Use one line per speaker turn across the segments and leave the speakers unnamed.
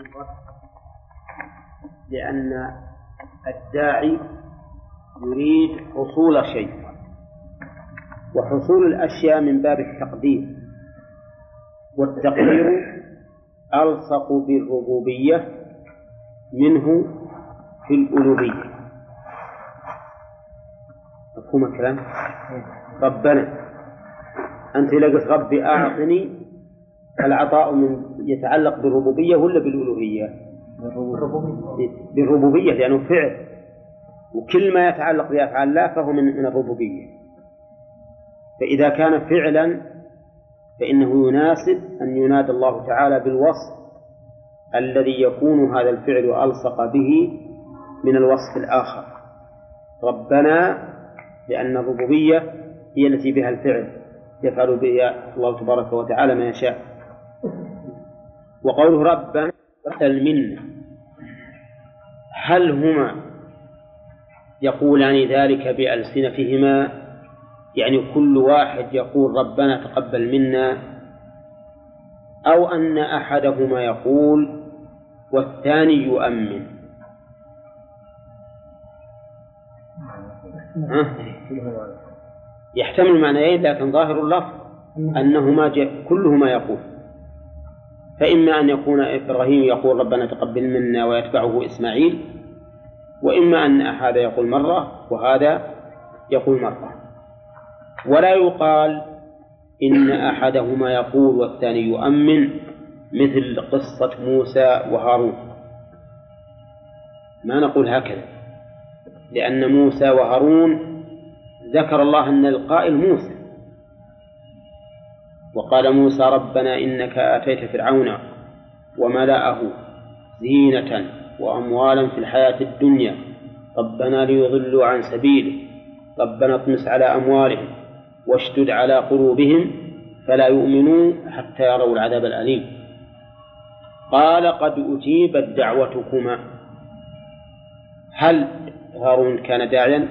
لأن الداعي يريد حصول شيء، وحصول الأشياء من باب التقدير، والتقدير ألصق بالربوبية منه في الألوهية. مفهوم الكلام؟ ربنا، أنت إذا قلت ربي أعطني، العطاء من يتعلق بالربوبية ولا بالألوهية؟ بالربوبية، لأنه فعل، وكل ما يتعلق بأفعال الله فهو من الربوبية. فإذا كان فعلا فإنه يناسب أن ينادى الله تعالى بالوصف الذي يكون هذا الفعل ألصق به من الوصف الآخر. ربنا، لأن الربوبية هي التي بها الفعل يفعل بها الله تبارك وتعالى ما يشاء. وقوله ربنا المنة، هل هما يقولان ذلك بألسنتهما، يعني كل واحد يقول ربنا تقبل منا، أو أن أحدهما يقول والثاني يؤمن؟ يحتمل معنيين، لكن ظاهر اللفظ أنهما كلهما يقول. فإما أن يكون إبراهيم يقول ربنا تقبل منا ويتبعه إسماعيل، وإما أن أحد يقول مرة وهذا يقول مرة. ولا يقال إن أحدهما يقول والثاني يؤمن، مثل قصة موسى وهارون، ما نقول هكذا، لأن موسى وهارون ذكر الله أن القائل موسى، وقال موسى ربنا إنك آتيت فرعون وملأه زينة وأموالا في الحياة الدنيا ربنا ليضلوا عن سبيله ربنا اطمس على أموالهم واشدد على قلوبهم فلا يؤمنوا حتى يروا العذاب الأليم. قال قد أجيبت دعوتكما. هل هارون كان داعيا؟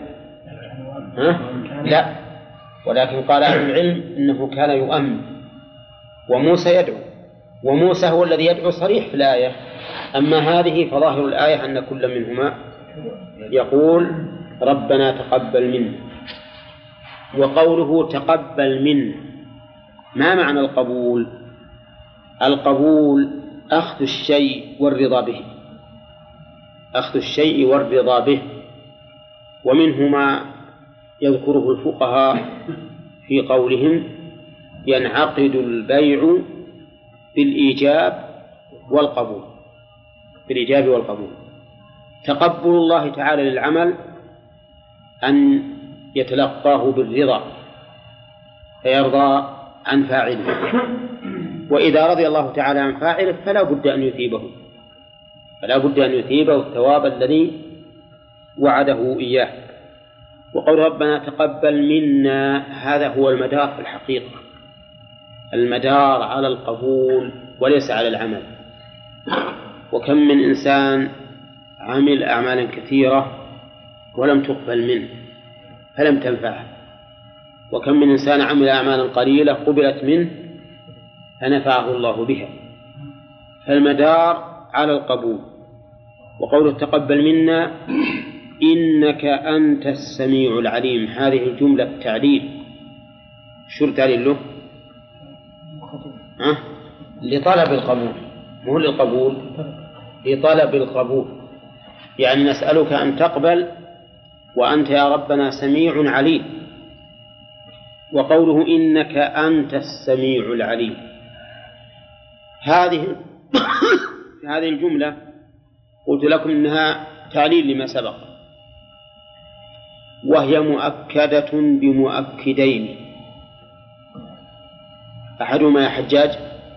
لا، ولكن قال أهل العلم إنه كان يؤمن، وموسى يدعو، وموسى هو الذي يدعو صريح في الآية. أما هذه فظاهر الآية أن كل منهما يقول ربنا تقبل منا. وقوله تقبل منا، ما معنى القبول؟ القبول أخذ الشيء والرضا به، أخذ الشيء والرضا به. ومنه ما يذكره الفقهاء في قولهم ينعقد البيع بالإيجاب والقبول، بالإيجاب والقبول. تقبل الله تعالى للعمل أن يتلقاه بالرضا فيرضى عن فاعله، وإذا رضي الله تعالى عن فاعله فلا بد أن يثيبه، فلا بد أن يثيبه الثواب الذي وعده إياه. وقول ربنا تقبل منا، هذا هو المدار في الحقيقة، المدار على القبول وليس على العمل. وكم من إنسان عمل أعمالا كثيرة ولم تقبل منه فلم تنفعه، وكم من إنسان عمل أعمالا قليلة قبلت منه فنفعه الله بها. فالمدار على القبول. وقوله تقبل منا إنك أنت السميع العليم، هذه الجملة تعليل. شو التعليل له؟ لطلب القبول، مو للقبول، لطلب القبول. يعني نسألك أن تقبل وأنت يا ربنا سميع عليم. وقوله إنك أنت السميع العليم، هذه الجملة قلت لكم إنها تعليل لما سبق، وهي مؤكدة بمؤكدين. أحدهما يا حجاج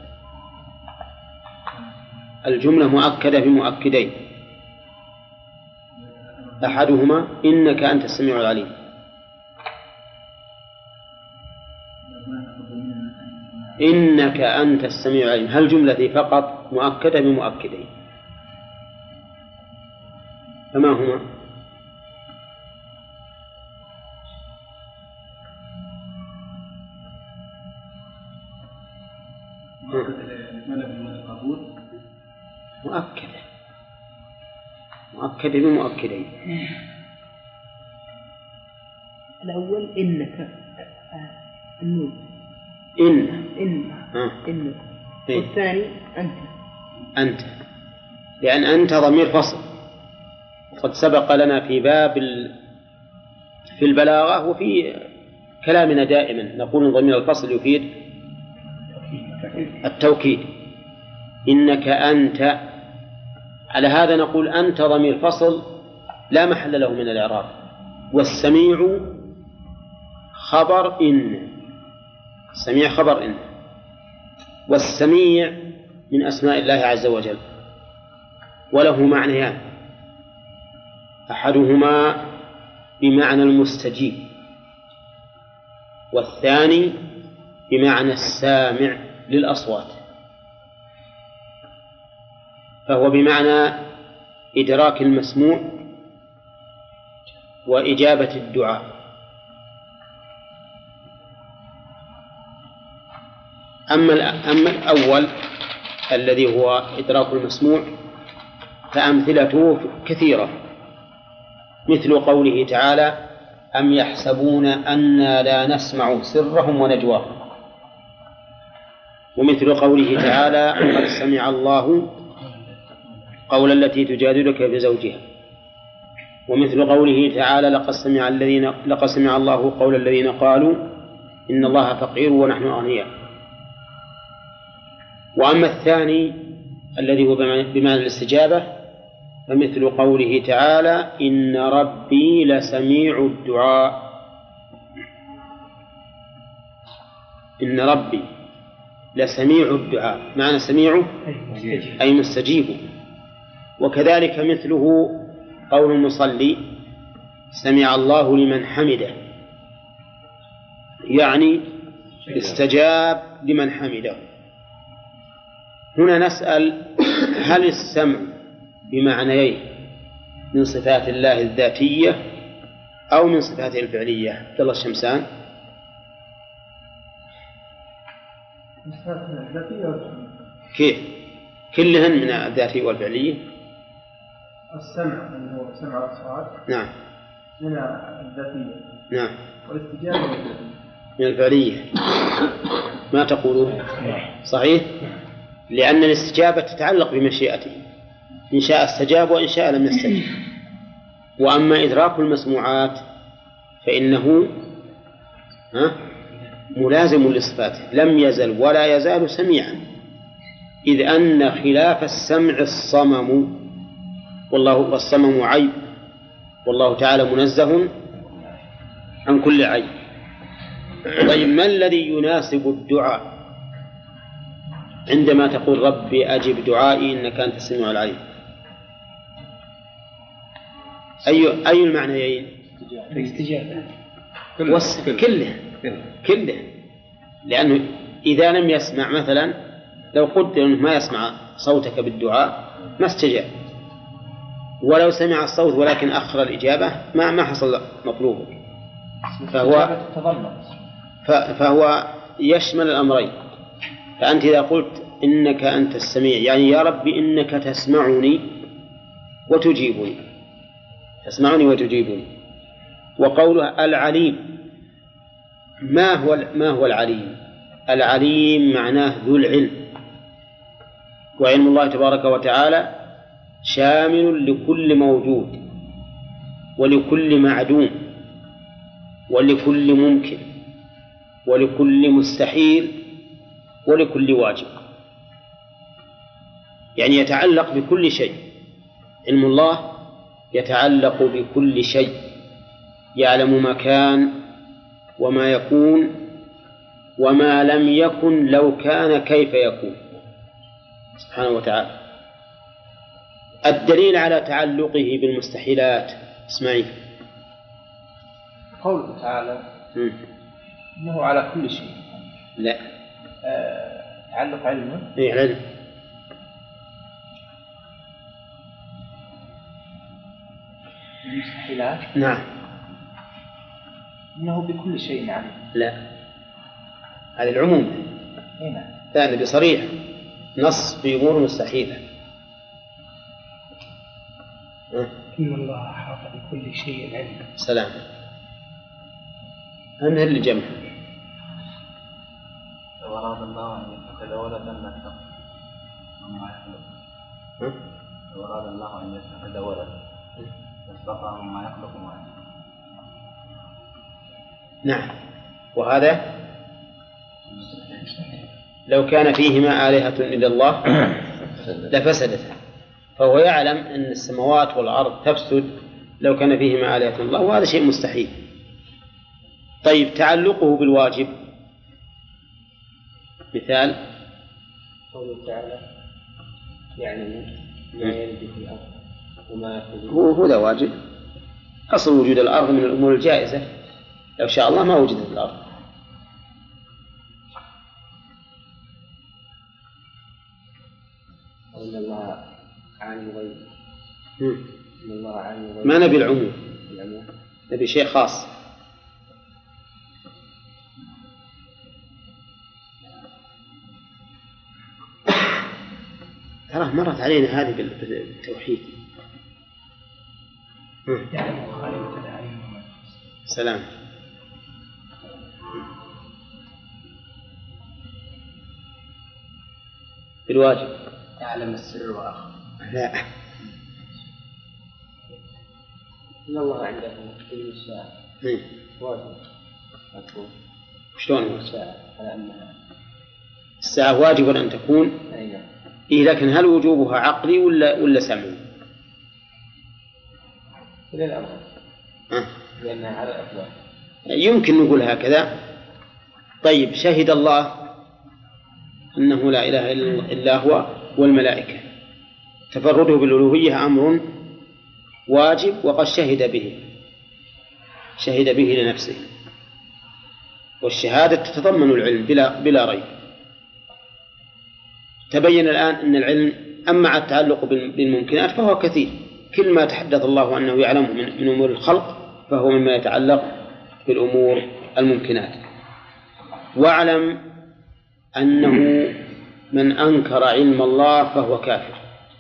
الجملة مؤكدة بمؤكدين، أحدهما إنك أنت السميع العليم، إنك أنت السميع العليم. هل جملة فقط مؤكدة بمؤكدين، فما هما؟ مؤكدة بمؤكدين.
الأول إنك النون إن والثاني أنت
لأن أنت ضمير فصل، وقد سبق لنا في باب في البلاغة وفي كلامنا دائما نقول ضمير الفصل يفيد التوكيد. إنك أنت، على هذا نقول أنت ضمير فصل لا محل له من الإعراب، والسميع خبر إن، السميع خبر إن، والسميع من أسماء الله عز وجل، وله معنيان، أحدهما بمعنى المستجيب، والثاني بمعنى السامع للأصوات، فهو بمعنى إدراك المسموع وإجابة الدعاء. أما الأول الذي هو إدراك المسموع فأمثلته كثيرة، مثل قوله تعالى: أم يحسبون أنا لا نسمع سرهم ونجواهم، ومثل قوله تعالى: قد سمع الله قول التي تجادلك في زوجها، ومثل قوله تعالى: لقد سمع الله قول الذين قالوا إن الله فقير ونحن أغنياء. وأما الثاني الذي هو بمعنى الاستجابة فمثل قوله تعالى: إن ربي لسميع الدعاء، إن ربي لسميع الدعاء، معنى سميعه أي مستجيبه. وكذلك مثله قول المصلي: سمع الله لمن حمده، يعني استجاب لمن حمده. هنا نسأل: هل السمع بمعنيين من صفات الله الذاتية أو من صفاته الفعلية؟ عبد الله الشمسان. كيف؟ كلهن من الذاتية والفعلية.
السمع اللي هو سمع الأصوات
نعم
من الذاتية،
نعم،
والاستجابة
من الفعلية. ما تقولون؟ صحيح، لأن الاستجابة تتعلق بمشيئته، إن شاء استجاب وإن شاء لم يستجب. وأما إدراك المسموعات فإنه ملازم لصفاته، لم يزل ولا يزال سميعا، إذ أن خلاف السمع الصمم، والصمم عيب، والله تعالى منزه عن كل عيب. طيب، ما الذي يناسب الدعاء عندما تقول: ربي أجب دعائي إنك أنت السميع العليم؟ أي المعنيين؟
الاستجابة
كله، لأنه إذا لم يسمع، مثلا لو قدر أنه ما يسمع صوتك بالدعاء ما استجاب، ولو سمع الصوت ولكن أخر الإجابة ما حصل مطلوبك، فهو يشمل الأمرين. فأنت إذا قلت إنك أنت السميع، يعني يا ربي إنك تسمعني وتجيبني، تسمعني وتجيبني. وقوله العليم، ما هو العليم؟ العليم معناه ذو العلم، وعلم الله تبارك وتعالى شامل لكل موجود ولكل معدوم ولكل ممكن ولكل مستحيل ولكل واجب، يعني يتعلق بكل شيء. علم الله يتعلق بكل شيء، يعلم ما كان وما يكون وما لم يكن لو كان كيف يكون سبحانه وتعالى. الدليل على تعلقه بالمستحيلات اسمعي
قوله تعالى إنه على كل شيء.
لا،
تعلق علمه.
إيه، علم.
المستحيلات.
نعم.
إنه بكل شيء عليم.
لا، هذا العموم.
هنا
ثاني بصريح نص في أمور مستحيلة.
إن الله أحاط بكل شيء علما.
سلام. أنا اللي جمع.
لو أراد الله أن يتخذ ولدا لاتخذ مما يخلق. لو أراد الله أن يتخذ ولدا لاصطفى مما يخلق ما يخلق.
نعم. وهذا لو كان فيهما آلهة إلا الله لفسدتا، فهو يعلم أن السماوات والأرض تفسد لو كان فيهما آلهة الله، وهذا شيء مستحيل. طيب، تعلقه بالواجب مثال
قوله تعالى يعلم ما يلد في الأرض وما يخرج.
هو ذا واجب. أصل وجود الأرض من الأمور الجائزة، لو شاء الله ما وجدت الأرض.
وإن الله عالم الغيب. إن الله عالم الغيب.
ما نبي العموم، نبي شيء خاص. ترى مرت علينا هذه بالتوحيد. سلام. بالواجب
يعلم السر وأخفى.
لا.
إن الله عنده علم الساعة. واجب.
شلون
الساعة على أنها
الساعة واجب أن تكون؟ إيه، لكن هل وجوبها عقلي ولا سمعي؟
إلى الأمر. لأنها على الأفضل.
يمكن نقول هكذا. طيب، شهد الله أنه لا إله إلا هو والملائكة، تفرده بالألوهية أمر واجب، وقد شهد به لنفسه، والشهادة تتضمن العلم بلا ريب. تبين الآن أن العلم أما التعلق بالممكنات فهو كثير، كل ما تحدث الله أنه يعلمه من أمور الخلق فهو مما يتعلق بالأمور الممكنات. واعلم أنه من أنكر علم الله فهو كافر.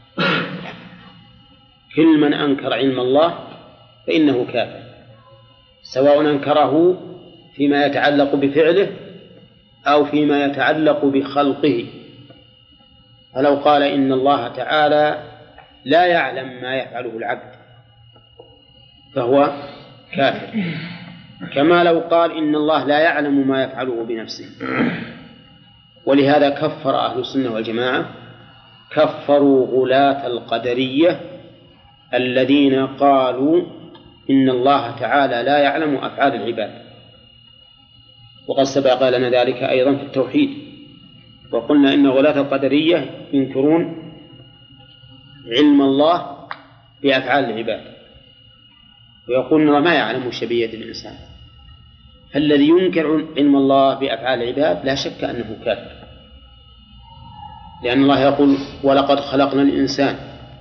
كل من أنكر علم الله فإنه كافر، سواء أنكره فيما يتعلق بفعله أو فيما يتعلق بخلقه. فلو قال إن الله تعالى لا يعلم ما يفعله العبد فهو كافر، كما لو قال إن الله لا يعلم ما يفعله بنفسه. ولهذا كفر أهل السنة والجماعة، كفروا غلاة القدرية الذين قالوا إن الله تعالى لا يعلم أفعال العباد. وقد سبق لنا ذلك أيضا في التوحيد، وقلنا إن غلاة القدرية ينكرون علم الله بأفعال العباد، ويقولون الله ما يعلم شبيهة الإنسان. فالذي ينكر علم الله بأفعال العباد لا شك أنه كافر، لأن الله يقول ولقد خلقنا الإنسان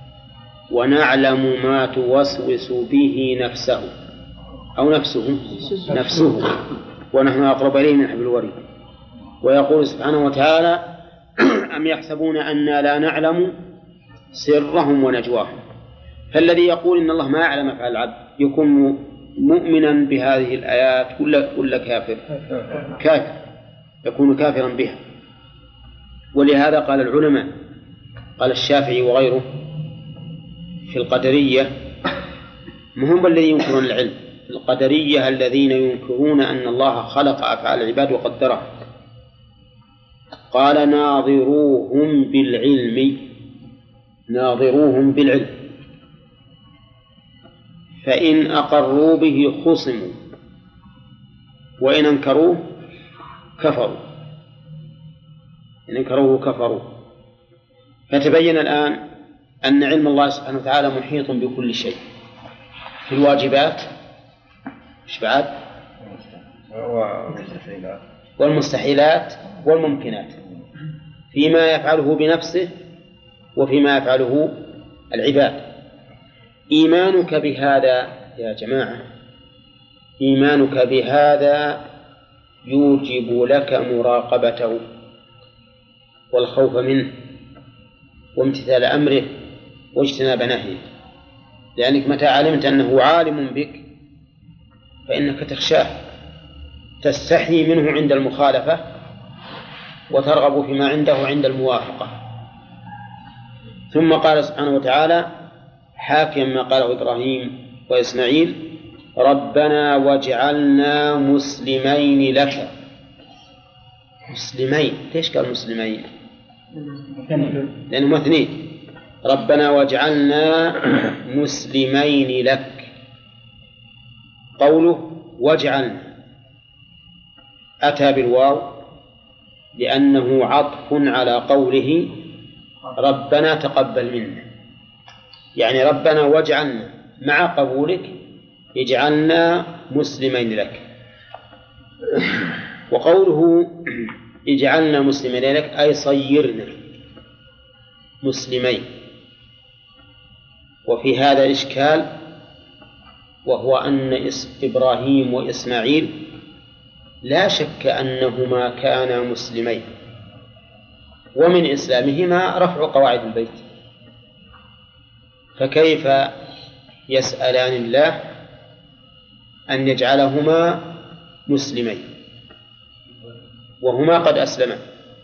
ونعلم ما توسوس به نفسه أو نفسه ونحن أقرب إليه من حبل الوريد. ويقول سبحانه وتعالى أم يحسبون أننا لا نعلم سرهم ونجواهم. فالذي يقول إن الله ما يعلم أفعال العبد يكون مؤمنا بهذه الآيات ولا كافر؟ كافر، يكون كافرا بها. ولهذا قال العلماء، قال الشافعي وغيره في القدرية، هم الذين ينكرون العلم، القدرية الذين ينكرون أن الله خلق أفعال العباد وقدرها. قال ناظروهم بالعلم فإن أقروا به خصموا وإن أنكروه كفروا. إن أنكروه كفروا. فتبين الآن أن علم الله سبحانه وتعالى محيط بكل شيء، في الواجبات والمستحيلات والممكنات، فيما يفعله بنفسه وفيما يفعله العباد. إيمانك بهذا يا جماعة، إيمانك بهذا يوجب لك مراقبته والخوف منه وامتثال أمره واجتناب نهيه. لأنك متى علمت أنه عالم بك فإنك تخشاه، تستحي منه عند المخالفة وترغب فيما عنده عند الموافقة. ثم قال سبحانه وتعالى حاكيا ما قاله إبراهيم وإسماعيل: ربنا واجعلنا مسلمين لك. مسلمين، ليش قال مسلمين؟ لأنهم اثنين. ربنا واجعلنا مسلمين لك. قوله واجعلنا أتى بالواو لأنه عطف على قوله ربنا تقبل منا، يعني ربنا واجعلنا مع قبولك اجعلنا مسلمين لك. وقوله اجعلنا مسلمين لك أي صيرنا مسلمين. وفي هذا إشكال، وهو أن إبراهيم وإسماعيل لا شك أنهما كانا مسلمين، ومن إسلامهما رفع قواعد البيت، فكيف يسألان الله أن يجعلهما مسلمين وهما قد أسلما؟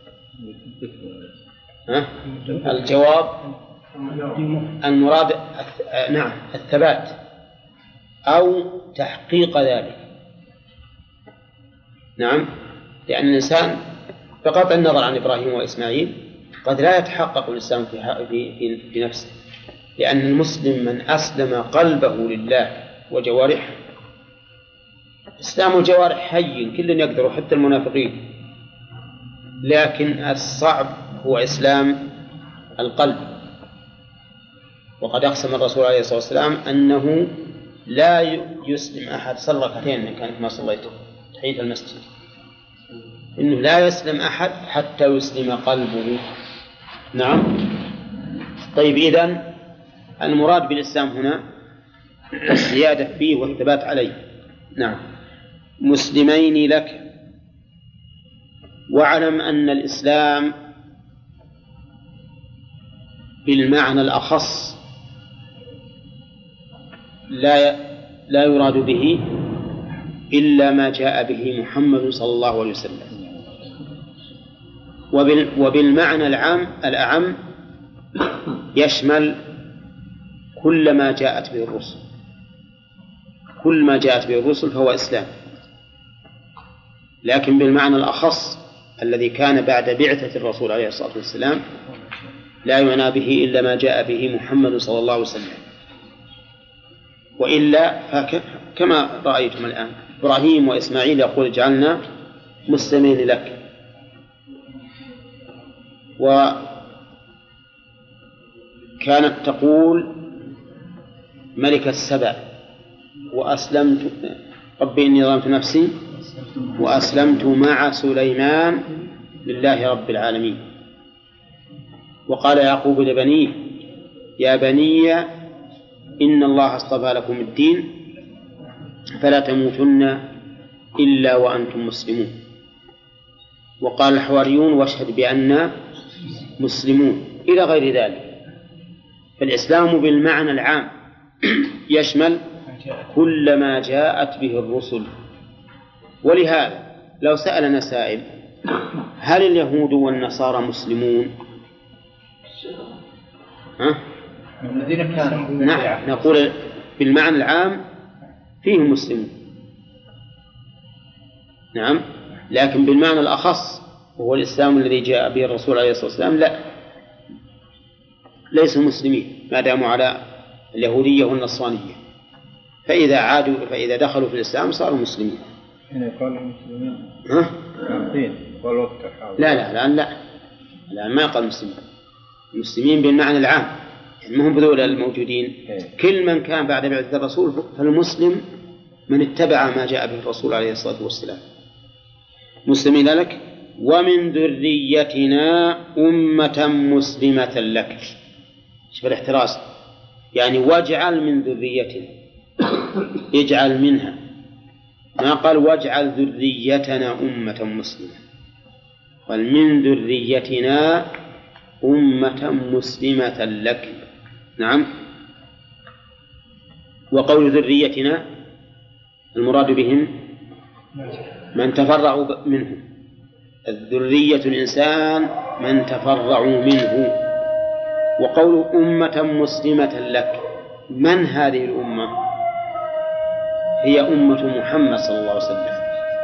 الجواب المراد نعم الثبات أو تحقيق ذلك. نعم، لأن الإنسان بغض النظر عن إبراهيم وإسماعيل قد لا يتحقق الإسلام في نفسه، لأن المسلم من أسلم قلبه لله وجوارحه. إسلام الجوارح حي كل يقدر حتى المنافقين، لكن الصعب هو إسلام القلب. وقد أقسم الرسول عليه الصلاة والسلام أنه لا يسلم أحد، صلى ركعتين من كانت ما صليته تحية المسجد، إنه لا يسلم أحد حتى يسلم قلبه. نعم. طيب، إذن المراد بالإسلام هنا الزيادة فيه والثبات عليه. نعم، مسلمين لك. واعلم أن الإسلام بالمعنى الأخص لا يراد به إلا ما جاء به محمد صلى الله عليه وسلم، وبالمعنى الأعم يشمل كل ما جاءت به الرسل. كل ما جاءت به الرسل فهو إسلام، لكن بالمعنى الأخص الذي كان بعد بعثة الرسول عليه الصلاة والسلام لا يعنى به إلا ما جاء به محمد صلى الله عليه وسلم. وإلا كما رأيتم الآن إبراهيم وإسماعيل يقول اجعلنا مسلمين لك، وكانت تقول ملك السبع وأسلمت ربي إني ظلمت نفسي وأسلمت مع سليمان لله رب العالمين. وقال يعقوب لبنيه يا بني إن الله اصطفى لكم الدين فلا تموتن إلا وأنتم مسلمون. وقال الحواريون واشهد بأننا مسلمون، إلى غير ذلك. فالإسلام بالمعنى العام يشمل كل ما جاءت به الرسل. ولهذا لو سألنا سائل هل اليهود والنصارى مسلمون؟
الذين كانوا
نعم، نقول بالمعنى العام فيهم مسلمون، نعم، لكن بالمعنى الأخص وهو الإسلام الذي جاء به الرسول عليه الصلاة والسلام لا، ليسوا مسلمين ما داموا على اليهودية والنصرانية، فإذا دخلوا في الإسلام صاروا مسلمين.
هنا يقالوا مسلمين والوقت
لا ما يقال مسلمين. المسلمين بالمعنى العام، يعني ما هم بذول الموجودين. كل من كان بعد بعثة الرسول فالمسلم من اتبع ما جاء به الرسول عليه الصلاة والسلام. مسلمين لك ومن ذريتنا أمة مسلمة لك. شوف الاحتراز، يعني واجعل من ذريتنا، اجعل منها، ما قال واجعل ذريتنا أمة مسلمة، قال من ذريتنا أمة مسلمة لك. نعم. وقول ذريتنا المراد بهم من تفرعوا منه، الذرية الإنسان من تفرعوا منه. وقول أمة مسلمة لك، من هذه الأمة؟ هي أمة محمد صلى الله عليه وسلم،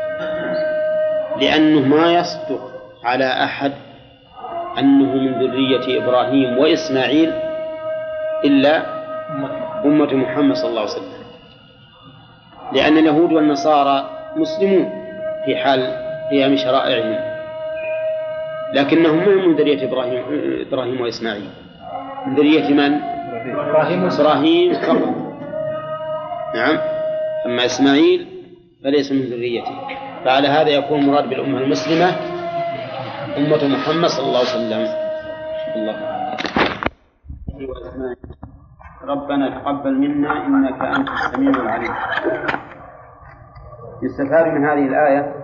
لأنه ما يصدق على أحد أنه من ذرية إبراهيم وإسماعيل إلا أمة محمد صلى الله عليه وسلم، لأن اليهود والنصارى مسلمون في حال قيام شرائعهم، لكنهم من ذرية إبراهيم وإسماعيل، من ذرية من؟ إبراهيم فقط. نعم، أما إسماعيل فليس من ذريته. فعلى هذا يكون مراد بالأمة المسلمة أمة محمد صلى الله عليه وسلم. الله ربنا تقبل منا إنك أنت السميع العليم. يستفاد من هذه الآية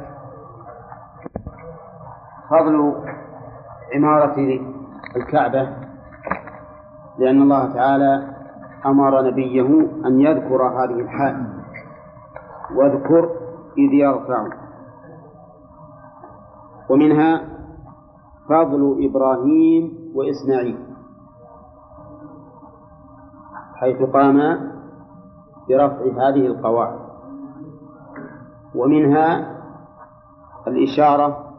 فضل عمارة الكعبة، لأن الله تعالى أمر نبيه أن يذكر هذه الحال، واذكر إذ يرفع. ومنها فضل إبراهيم وإسماعيل حيث قام برفع هذه القواعد. ومنها الإشارة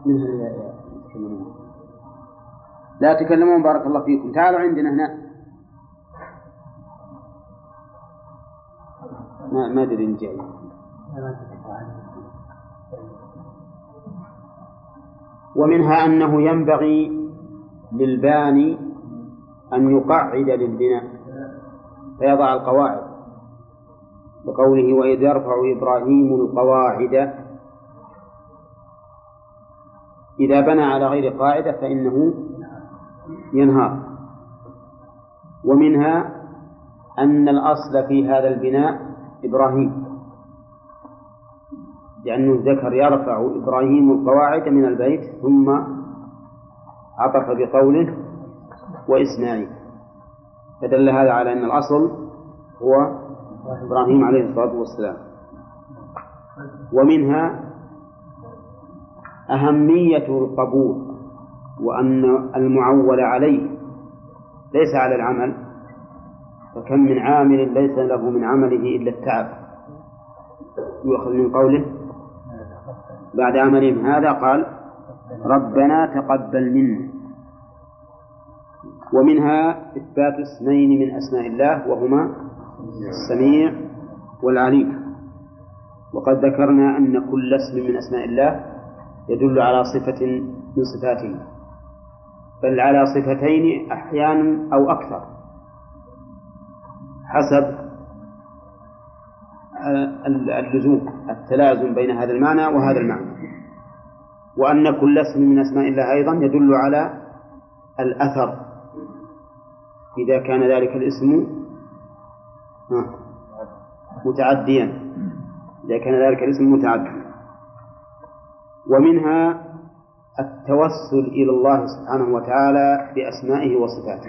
لا تكلمون بارك الله فيكم، تعالوا عندنا هنا. ما أدري إن جاي. ومنها أنه ينبغي للباني أن يقعد للبناء فيضع القواعد، بقوله وإذ يرفع إبراهيم القواعد. إذا بنى على غير قاعدة فإنه ينهار. ومنها أن الأصل في هذا البناء إبراهيم، لأنه ذكر يرفع إبراهيم القواعد من البيت ثم عطف بقوله وإسماعيل، فدل هذا على أن الأصل هو إبراهيم عليه الصلاة والسلام. ومنها أهمية القبول، وأن المعول عليه ليس على العمل، فكم من عامل ليس له من عمله إلا التعب، يؤخذ من قوله بعد عملهم هذا قال ربنا تقبل منا. ومنها إثبات اسمين من أسماء الله وهما السميع والعليم. وقد ذكرنا أن كل اسم من أسماء الله يدل على صفة من صفاته، بل على صفتين أحيانا أو أكثر حسب اللزوم التلازم بين هذا المعنى وهذا المعنى. وأن كل اسم من أسماء الله أيضا يدل على الأثر إذا كان ذلك الاسم متعديا، إذا كان ذلك الاسم متعديا. ومنها التوسل إلى الله سبحانه وتعالى بأسمائه وصفاته.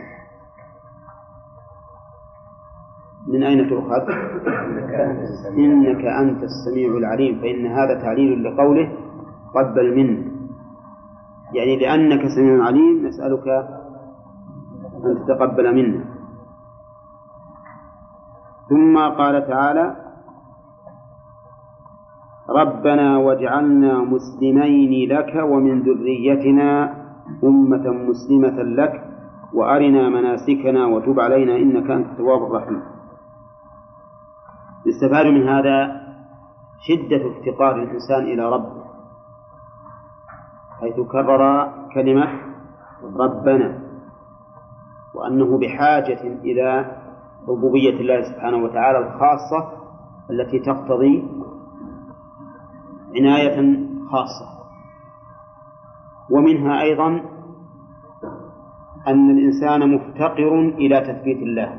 من أين تؤخذ؟ إنك أنت السميع العليم، فإن هذا تعليل لقوله قبل منه، يعني لأنك سميع عليم نسألك أن تتقبل منا. ثم قال تعالى ربنا واجعلنا مسلمين لك ومن ذريتنا أمة مسلمة لك وأرنا مناسكنا وتب علينا إنك أنت التواب الرحيم. يستفاد من هذا شدة افتقار الإنسان إلى ربه، حيث كرر كلمة ربنا، وأنه بحاجة إلى ربوبية الله سبحانه وتعالى الخاصة التي تقتضي عناية خاصة. ومنها أيضا أن الإنسان مفتقر إلى تثبيت الله،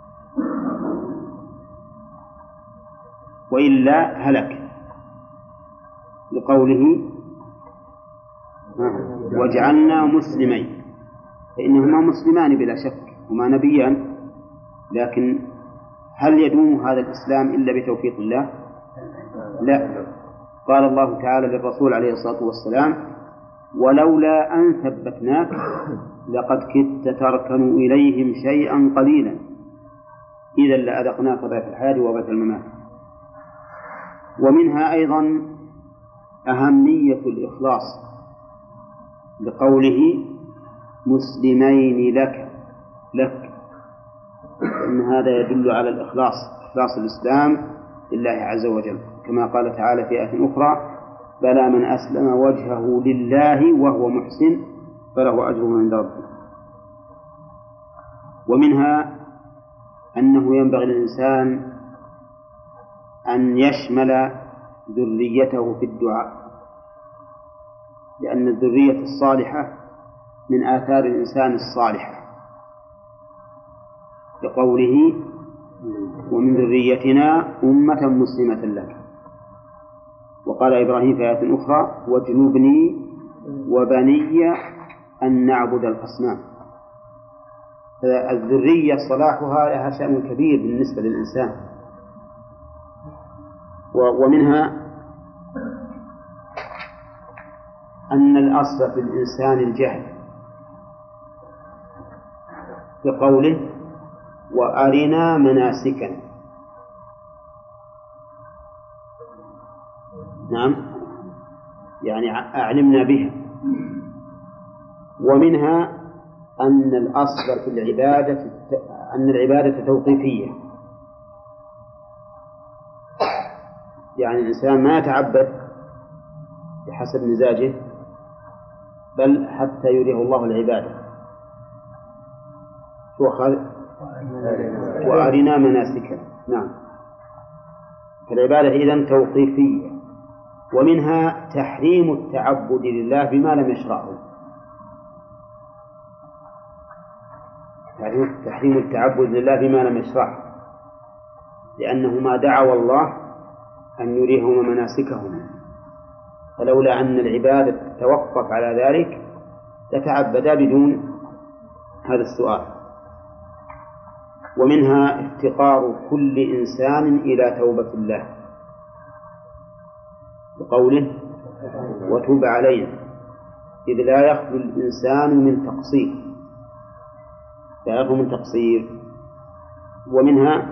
وإلا هلك، لقوله واجعلنا مسلمين، فإنهما مسلمان بلا شك، هما نبيان، لكن هل يدوم هذا الإسلام إلا بتوفيق الله؟ لا. قال الله تعالى للرسول عليه الصلاة والسلام: ولولا أن ثبتناك لقد كدت تركن إليهم شيئا قليلا إذا لأذقناك ضعف الحياة وضعف الممات. ومنها أيضا أهمية الإخلاص لقوله مسلمين لك، إن هذا يدل على الإخلاص، إخلاص الإسلام لله عز وجل، كما قال تعالى في آية أخرى: بلى من أسلم وجهه لله وهو محسن فله أجره عند ربه. ومنها أنه ينبغي للإنسان أن يشمل ذريته في الدعاء، لأن الذرية الصالحة من آثار الإنسان الصالحة، لقوله: ومن ذريتنا أمة مسلمة لك. وقال إبراهيم في آية أخرى: واجنبني وبني أن نعبد الأصنام. فالذرية صلاحها لها شأن كبير بالنسبة للإنسان. ومنها أن الأصل في الإنسان الجهل، بقوله: وأرنا مناسكنا. نعم، يعني أعلمنا بها. ومنها أن الأصل في العبادة أن العبادة توقيفية، يعني الإنسان ما يتعبد بحسب مزاجه، بل حتى يريه الله العبادة. وأرنا مناسكنا. نعم، فالعبادة إذن توقيفية. ومنها تحريم التعبد لله بما لم يشرعه، تحريم التعبد لله بما لم يشرعه، لأنهما دعوا الله أن يريهما مناسكهما، فلولا أن العبادة تتوقف على ذلك لتعبدا بدون هذا السؤال. ومنها افتقار كل إنسان إلى توبة الله، بقوله: وتوب علينا، إذ لا يخلو الإنسان من تقصير، لا يخلو من تقصير. ومنها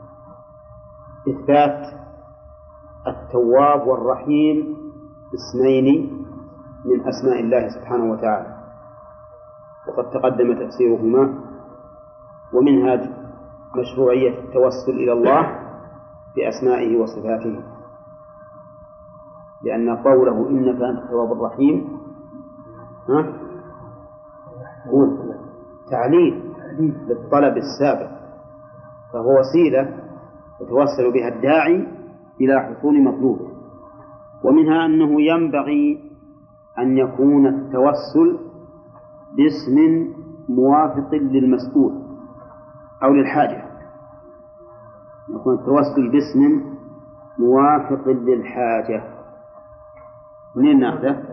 إثبات التواب والرحيم اسمين من أسماء الله سبحانه وتعالى، وقد تقدم تفسيرهما. ومنها مشروعية التوسل إلى الله بأسمائه وصفاته، لأن قوله: إنك أنت التواب الرحيم تعليل للطلب السابق، فهو وسيلة يتوسل بها الداعي إلى حصول مطلوبه. ومنها أنه ينبغي أن يكون التوسل باسم موافق للمسؤول أو للحاجة، يكون التوسل باسم موافق للحاجة. منين نأخذه؟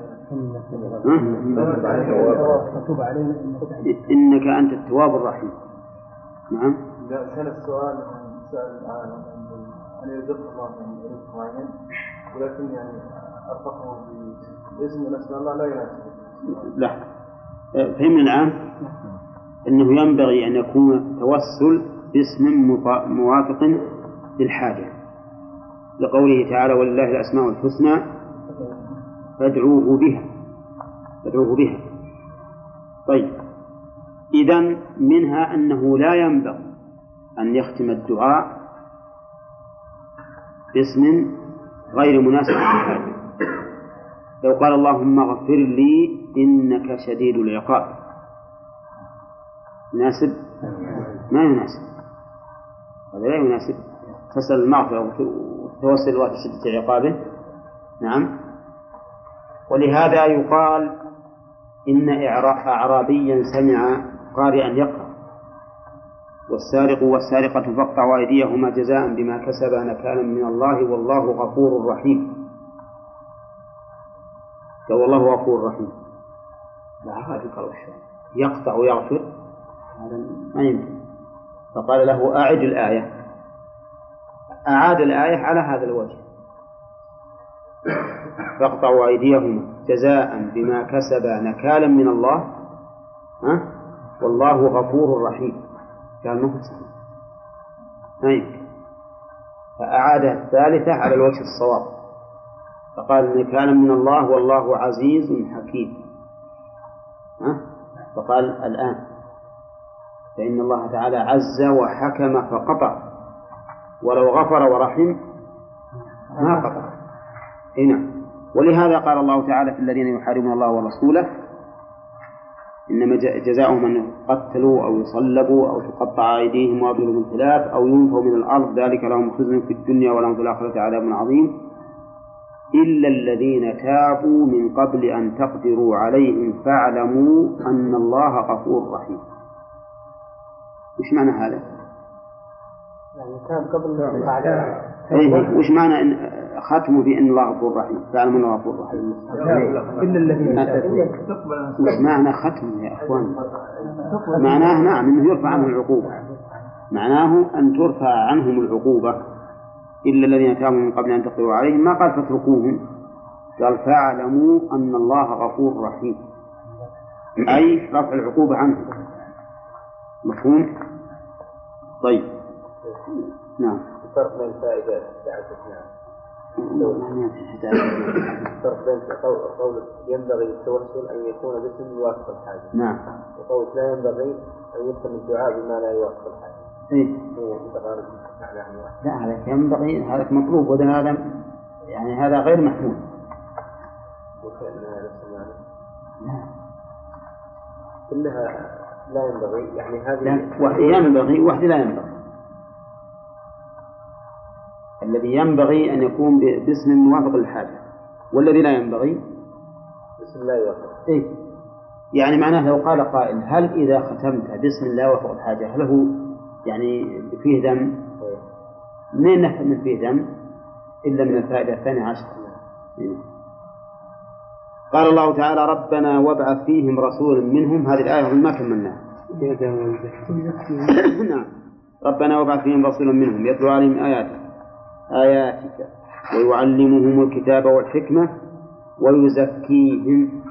إنك أنت التواب الرحيم. نعم.
كان السؤال سأل أن يرزق الله من رزق معين، ولكن يعني أرفقه باسم من أسماء الله لا يناسب.
لا، فهمنا الآن أنه ينبغي أن يكون التوسل باسم موافق للحاجة، لقوله تعالى: ولله الأسماء الحسنى فادعوه بها. طيب، إذن منها أنه لا ينبغي أن يختم الدعاء باسم غير مناسب للحاجة. لو قال: اللهم اغفر لي إنك شديد العقاب، يناسب؟ ما يناسب، هذا لا يناسب. تسأل المغفرة وتتوسل الله بشدة عقابه. نعم. ولهذا يقال إن أعرابيا سمع قارئا يقرأ: والسارق والسارقة فاقطعوا أيديهما جزاء بما كسبا نكالا من الله والله غفور رحيم. والله غفور رحيم، لا هذا قال يقطع ويغفر، هذا ما يمكن. فقال له: أعد الآية، أعاد الآية على هذا الوجه: فاقطعوا أيديهما جزاء بما كسبا نكالا من الله والله غفور رحيم. قال ما هو صحيح. فأعاد الثالثة على الوجه الصواب، فقال نكالا من الله والله عزيز حكيم. فقال الآن فإن الله تعالى عز وحكم فقطع، ولو غفر ورحم ما قطع. هنا ولهذا قال الله تعالى في الذين يحاربون الله ورسوله: إنما جزاؤهم أن يقتلوا أو يصلبوا أو تقطع أيديهم وأرجلهم من خلاف أو ينفوا من الأرض، ذلك لهم خزي في الدنيا ولهم في الآخرة عذاب عظيم، إلا الذين تابوا من قبل أن تقدروا عليهم فاعلموا أن الله غفور رحيم. وش معنى هذا؟
يعني كان قبل
وش معنى إن ختموا بأن الله غفور رحيم؟ فاعلموا أن الله غفور رحيم.
إلا الذين
وش معنى ختم يا أخوان؟ معناه نعم أنه يرفع عنهم العقوبة، معناه أن ترفع عنهم العقوبة. إلا الذين تابوا من قبل أن تقدروا عليهم، ما قال فاتركوهم، قال فاعلموا أن الله غفور رحيم، أي رفع العقوبة عنهم. مفهوم؟ طيب نعم.
الفرق بين فائدة الفرق بين قول ينبغي التوسل أن يكون باسم يوافق الحاجة،
نعم،
وقول لا ينبغي أن يختم الدعاء بما لا يوافق الحاجة.
لا، هذا ينبغي، هذا مطلوب، وده هذا يعني هذا غير محمود.
لا كلها لا ينبغي، يعني هذه
واحد ينبغي وواحد لا ينبغي. الذي ينبغي أن يكون باسم موافق للحاجة، والذي لا ينبغي
باسم لا يوافق.
يعني معناه لو قال قائل: هل إذا ختمت باسم لا يوافق الحاجة هل هو يعني فيه ذم؟ منين نفهم فيه ذم إلا من الفائدة 12. قال الله تعالى: ربنا وابعث فيهم رسولا منهم. هذه الآية ما كملناها. نعم. ربنا وابعث فيهم رسولا منهم يتلو عليهم آياتك ويعلمهم الكتاب والحكمة ويزكيهم،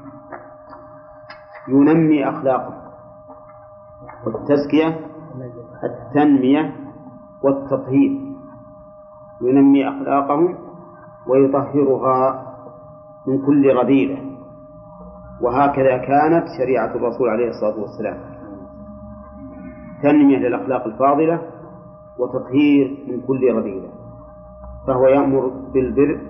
ينمي أخلاقهم. والتزكية التنمية والتطهير، ينمي أخلاقهم ويطهرها من كل رذيلة. وهكذا كانت شريعة الرسول عليه الصلاة والسلام، تنمية للأخلاق الفاضلة وتطهير من كل رذيلة. فهو يأمر بالبر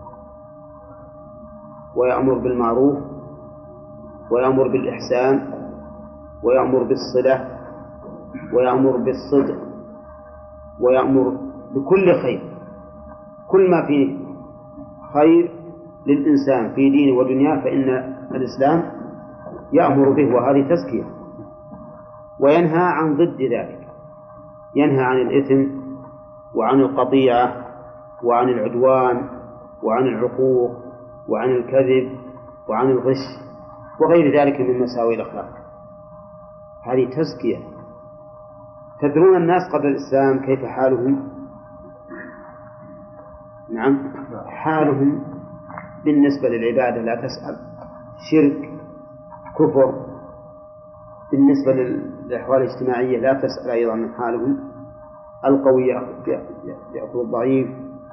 ويأمر بالمعروف ويأمر بالإحسان ويأمر بالصلة ويأمر بالصدق ويأمر بكل خير. كل ما فيه خير للإنسان في دينه ودنياه فإن الإسلام يأمر به، وهذه تزكية. وينهى عن ضد ذلك، ينهى عن الإثم وعن القطيعة وعن العدوان وعن العقوق وعن الكذب وعن الغش وغير ذلك من مساوئ الأخلاق. هذه تزكية. تدرون الناس قبل الإسلام كيف حالهم؟ نعم، حالهم بالنسبة للعبادة لا تسأل، شرك، كفر. بالنسبة للأحوال الاجتماعية لا تسأل أيضا عن حالهم. القوي يأكل الضعيف،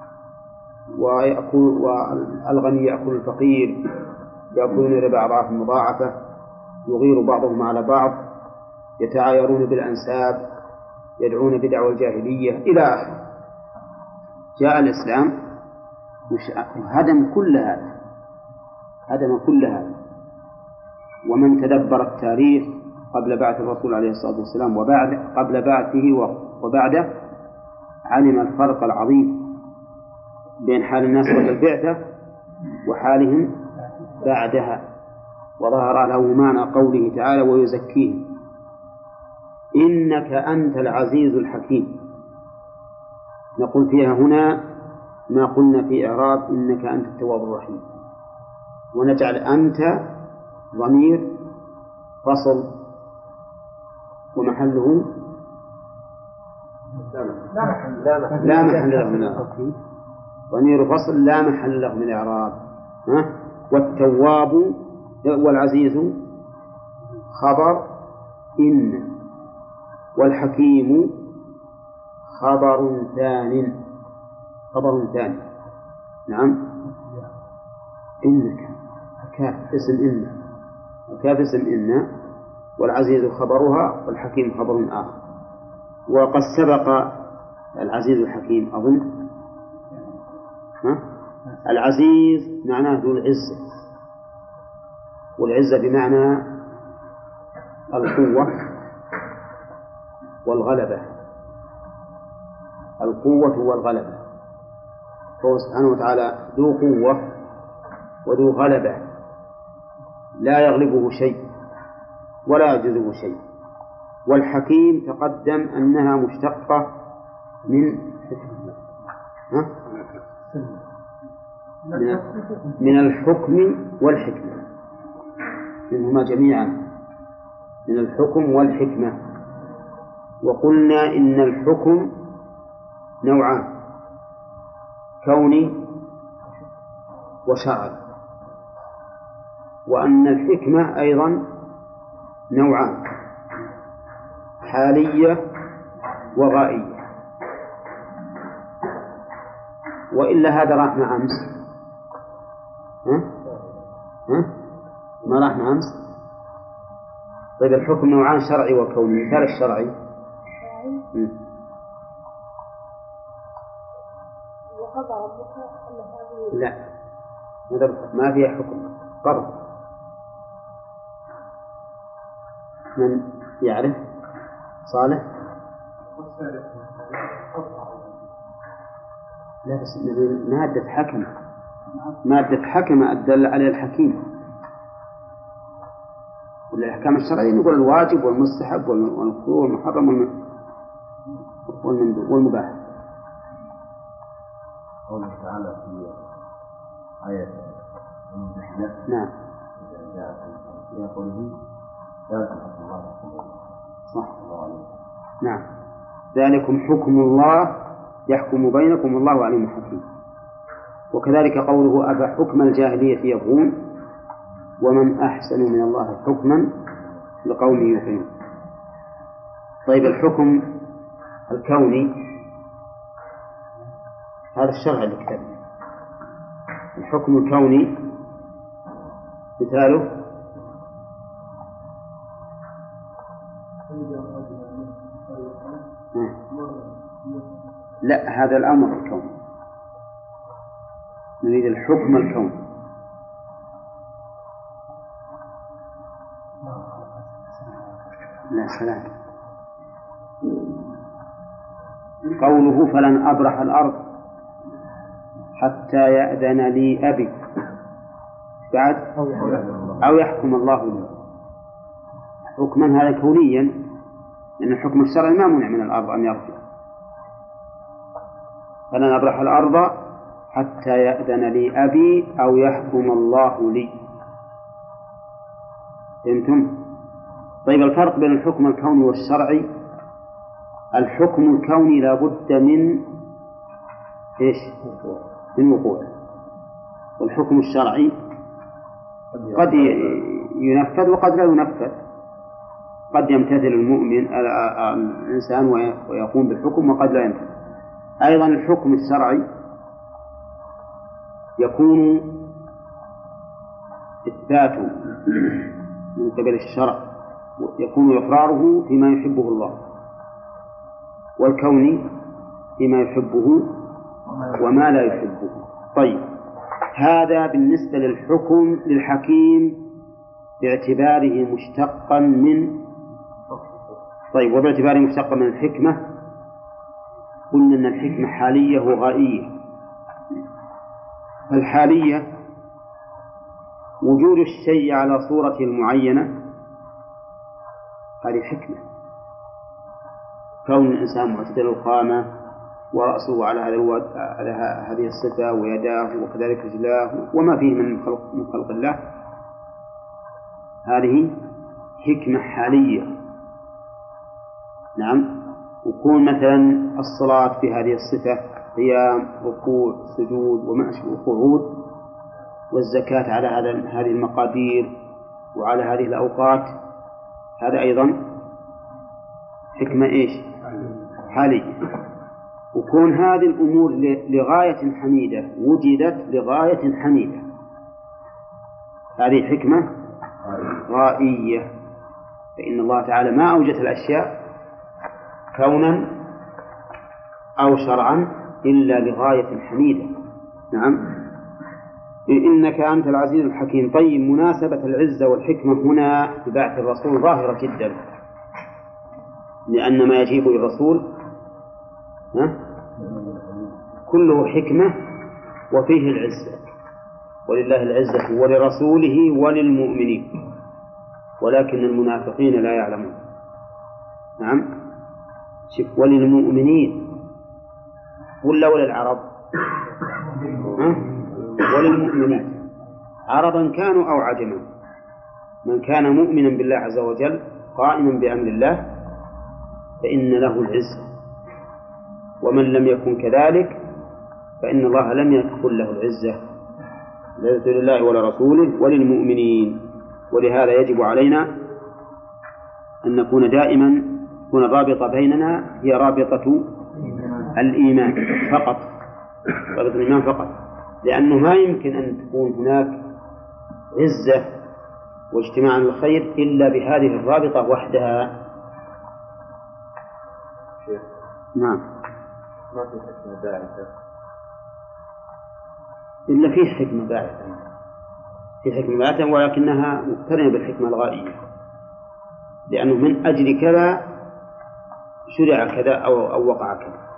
والغني يأكل الفقير، يأكلون الربا أضعاف مضاعفة، يغير بعضهم على بعض، يتعايرون بالأنساب، يدعون بدعوى الجاهلية إلى آخره. جاء الإسلام هدم كل هذا، هدم كل هذا. ومن تدبر التاريخ قبل بعث الرسول عليه الصلاة والسلام قبل بعثه وبعده علم الفرق العظيم بين حال الناس قبل البعثة وحالهم بعدها، وظهر له معنى قوله تعالى: ويزكيهم إنك أنت العزيز الحكيم. نقول فيها هنا ما قلنا في إعراب إنك أنت التواب الرحيم، ونجعل أنت ضمير فصل ومحله لا محل له من الإعراب. ضمير فصل لا محل له من الإعراب. والتواب والعزيز خبر إن، والحكيم خبر ثان. نعم. إنك كاف اسم إن، كاف اسم إن، والعزيز خبرها، والحكيم خبر آخر. وقد سبق العزيز الحكيم أظن. العزيز معناه ذو العزة، والعزة بمعنى القوة والغلبة. القوة والغلبة، فهو سبحانه وتعالى ذو قوة وذو غلبة، لا يغلبه شيء ولا يعجزه شيء. والحكيم تقدم أنها مشتقة من الحكم والحكمة، منهما جميعا، من الحكم والحكمة. وقلنا إن الحكم نوعان، كوني وشرعي، وأن الحكمة أيضا نوعان، حالية وغائية. وإلا هذا راح مع أمس. ما راح مع أمس. طيب الحكم نوعان، شرعي وكوني. مثال الشرعي لا، ما فيها حكم قرض. من يعرف؟ صالح؟ لا، بس مادة حكم، مادة حكم أدل على الحكيم. والأحكام الشرعية نقول الواجب والمستحب والمكروه والمحرم والمباح.
قوله تعالى في آية الممتحنة.
نعم.
في قوله ذلك حكم الله.
صح. نعم. ذلكم حكم الله يحكم بينكم والله عليم حكيم. وكذلك قوله أفحكم الجاهلية يبغون ومن أحسن من الله حكما لقوم يوقنون. طيب الحكم الكوني هذا الشرع اللي كتبه. الحكم الكوني مثاله لا، هذا الأمر الكوني، نريد الحكم الكوني. لا سلام. قوله فلن أبرح الأرض حتى يأذن لي أبي بعد أو يحكم الله لي. حكما هذا كونيا، لأن الحكم الشرعي ما منع من الأرض أن يرجع. فلن أبرح الأرض حتى يأذن لي أبي أو يحكم الله لي. فهمتم؟ طيب الفرق بين الحكم الكوني والشرعي، الحكم الكوني لا بد من إيش؟ من وقوع. والحكم الشرعي قد ينفذ وقد لا ينفذ. قد يمتثل المؤمن الإنسان ويقوم بالحكم وقد لا يمتثل. أيضا الحكم الشرعي يكون إثباته من قبل الشرع، يكون إقراره فيما يحبه الله، والكوني فيما يحبه وما لا يحبه. طيب هذا بالنسبة للحكم للحكيم باعتباره مشتقا من، طيب وباعتباره مشتقا من الحكمة قلنا أن الحكمة حالية وغائية. فالحالية وجود الشيء على صورته المعينة، هذه حكمة. كون الإنسان معتدل القامة ورأسه على هذه الصفة ويداه وكذلك رجلاه وما فيه من خلق الله، هذه حكمة حالية. نعم. وكون مثلا الصلاة بهذه الصفة قيام ركوع سجود وقعود، والزكاة على هذه المقادير وعلى هذه الأوقات، هذا أيضا حكمة إيش؟ حالية. وكون هذه الأمور لغاية حميدة وجدت لغاية حميدة، هذه حكمة غائية، فإن الله تعالى ما أوجد الأشياء كونا أو شرعا إلا لغاية حميدة. نعم. إنك أنت العزيز الحكيم. طيب، مناسبة العزة والحكمة هنا ببعث الرسول ظاهرة جدا، لأن ما يجيب للرسول كله حكمة وفيه العزة، ولله العزة ولرسوله وللمؤمنين ولكن المنافقين لا يعلمون. نعم، شوف، وللمؤمنين ولا وللعرب؟ وللمؤمنين، عربا كانوا أو عجما. من كان مؤمنا بالله عز وجل قائما بأمر الله فإن له العزة، ومن لم يكن كذلك فإن الله لم يكن له العزة، العزة لله ولرسوله وللمؤمنين. ولهذا يجب علينا أن نكون دائما تكون الرابطة بيننا هي رابطة الإيمان فقط، رابطة الإيمان فقط، لأنه ما يمكن أن تكون هناك عزة واجتماع الخير إلا بهذه الرابطة وحدها. نعم،
ما في حكمة باعثة
إلا فيه حكمة باعثة، في حكمة باعثة ولكنها مقترنة بالحكمة الغائية، لأنه من أجل كذا شرع كذا أو وقع كذا.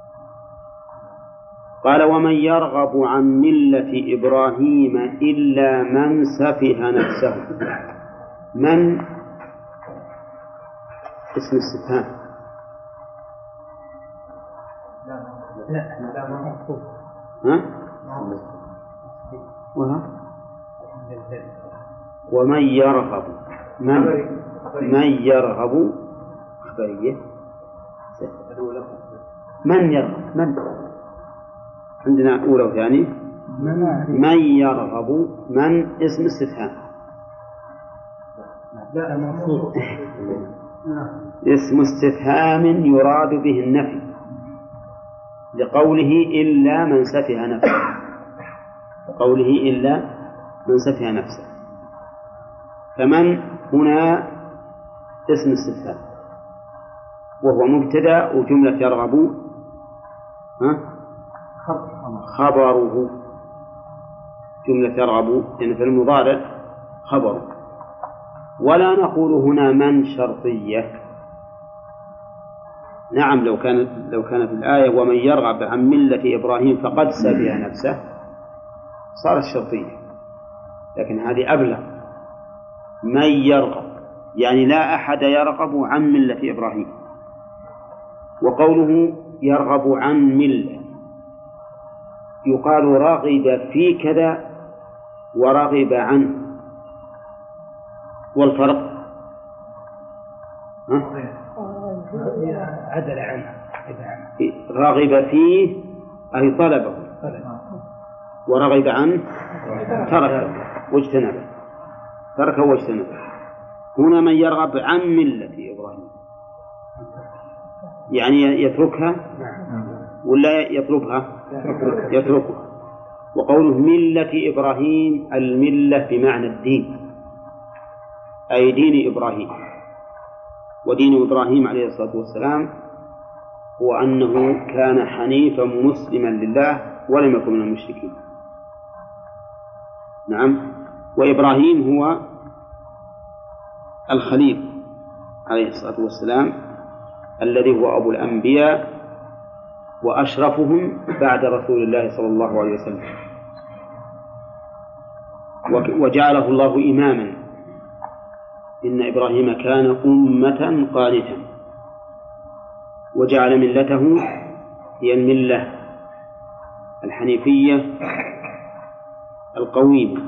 قال: ومن يرغب عن ملة إبراهيم إلا من سفه نفسه. من اسم استفهام، ومن يرغب، من يرغب خبرية، من يرغب، من عندنا أولى وثاني. من يرغب، من اسم استفهام، اسم استفهام يراد به النفي لقوله إلا من سفه نفسه، لقوله إلا من سفه نفسه. فمن هنا اسم استفهام وهو مبتدأ، وجملة يرغب خبره، جملة يرغب يعني في المضارع خبره. ولا نقول هنا من شرطية. نعم، لو كانت الآية ومن يرغب عن ملة إبراهيم فقد سفه نفسه صارت شرطية، لكن هذه أبلغ. من يرغب يعني لا أحد يرغب عن ملة إبراهيم. وقوله يرغب عن ملة يقال رغب في كذا ورغب عنه، والفرق
عدل عنه،
رغب فيه أي طلبه، ورغب عنه تركه واجتنبه، تركه واجتنبه. هنا من يرغب عن ملة إبراهيم يعني يتركها ولا يطلبها؟ يتركها. وقوله ملة إبراهيم، الملة بمعنى الدين، أي دين إبراهيم. ودين إبراهيم عليه الصلاة والسلام هو أنه كان حنيفا مسلما لله ولم يكن من المشركين. نعم. وإبراهيم هو الخليل عليه الصلاة والسلام الذي هو أبو الأنبياء وأشرفهم بعد رسول الله صلى الله عليه وسلم، وجعله الله إماما. إن إبراهيم كان أمة قانتا، وجعل ملته هي الملة الحنيفية القويمة.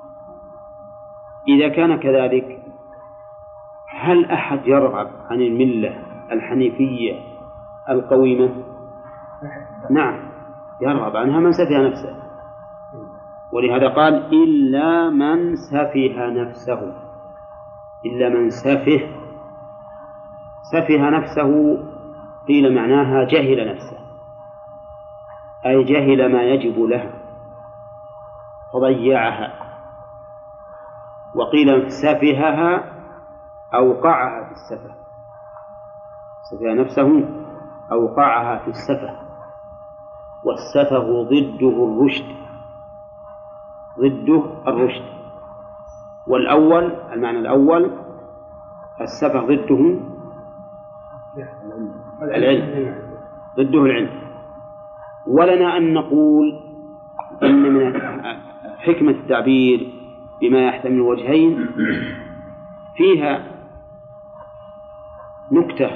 إذا كان كذلك هل أحد يرغب عن الملة الحنيفية القويمة نعم يرغب عنها من سفه نفسه، ولهذا قال إلا من سفه نفسه. إلا من سفه نفسه قيل معناها جهل نفسه، أي جهل ما يجب لها فضيعها، وقيل سفهها أوقعها في السفه. سفه نفسه أوقعها في السفه، والسفه ضده الرشد. والأول المعنى الأول السفه ضده العلم. ولنا أن نقول إن من حكمة التعبير بما يحتمل وجهين فيها نكتة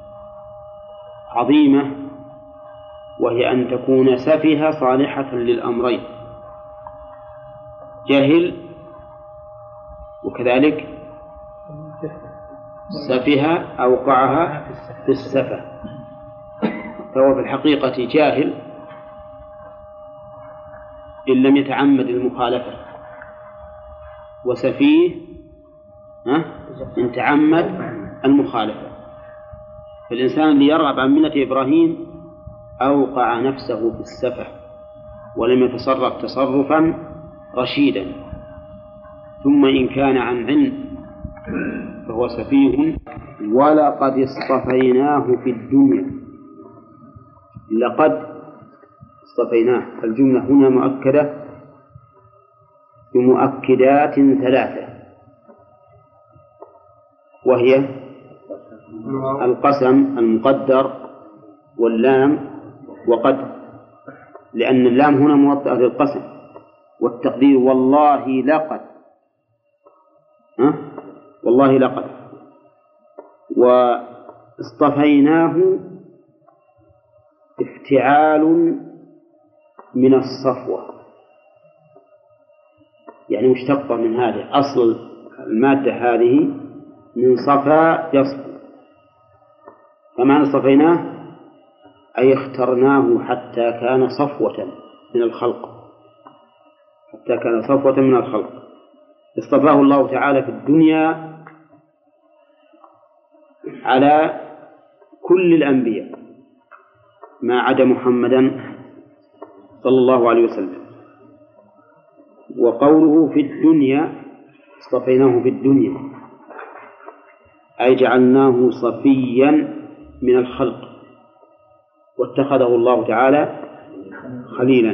عظيمة، وهي أن تكون سفه صالحة للأمرين، جاهل وكذلك سفه أوقعها في السفه، فهو في الحقيقة جاهل إن لم يتعمد المخالفة، وسفيه إن تعمد المخالفة. فالإنسان اللي يرغب عن ملة إبراهيم أوقع نفسه في السفه ولم يتصرف تصرفا رشيدا، ثم إن كان عن علم فهو سفيه. ولقد اصطفيناه في الدنيا. لقد اصطفيناه، الجملة هنا مؤكدة بمؤكدات ثلاثة، وهي القسم المقدر واللام وقد، لأن اللام هنا موطئة للقسم، والتقدير والله لقد والله لقد. واصطفيناه افتعال من الصفوة، يعني مشتقة من هذه، أصل المادة هذه من صفا يصفو، فمعنى اصطفيناه أي اخترناه حتى كان صفوة من الخلق، اصطفاه الله تعالى في الدنيا على كل الأنبياء ما عدا محمدا صلى الله عليه وسلم. وقوله في الدنيا اصطفيناه في الدنيا أي جعلناه صفيا من الخلق، واتخذه الله تعالى خليلا.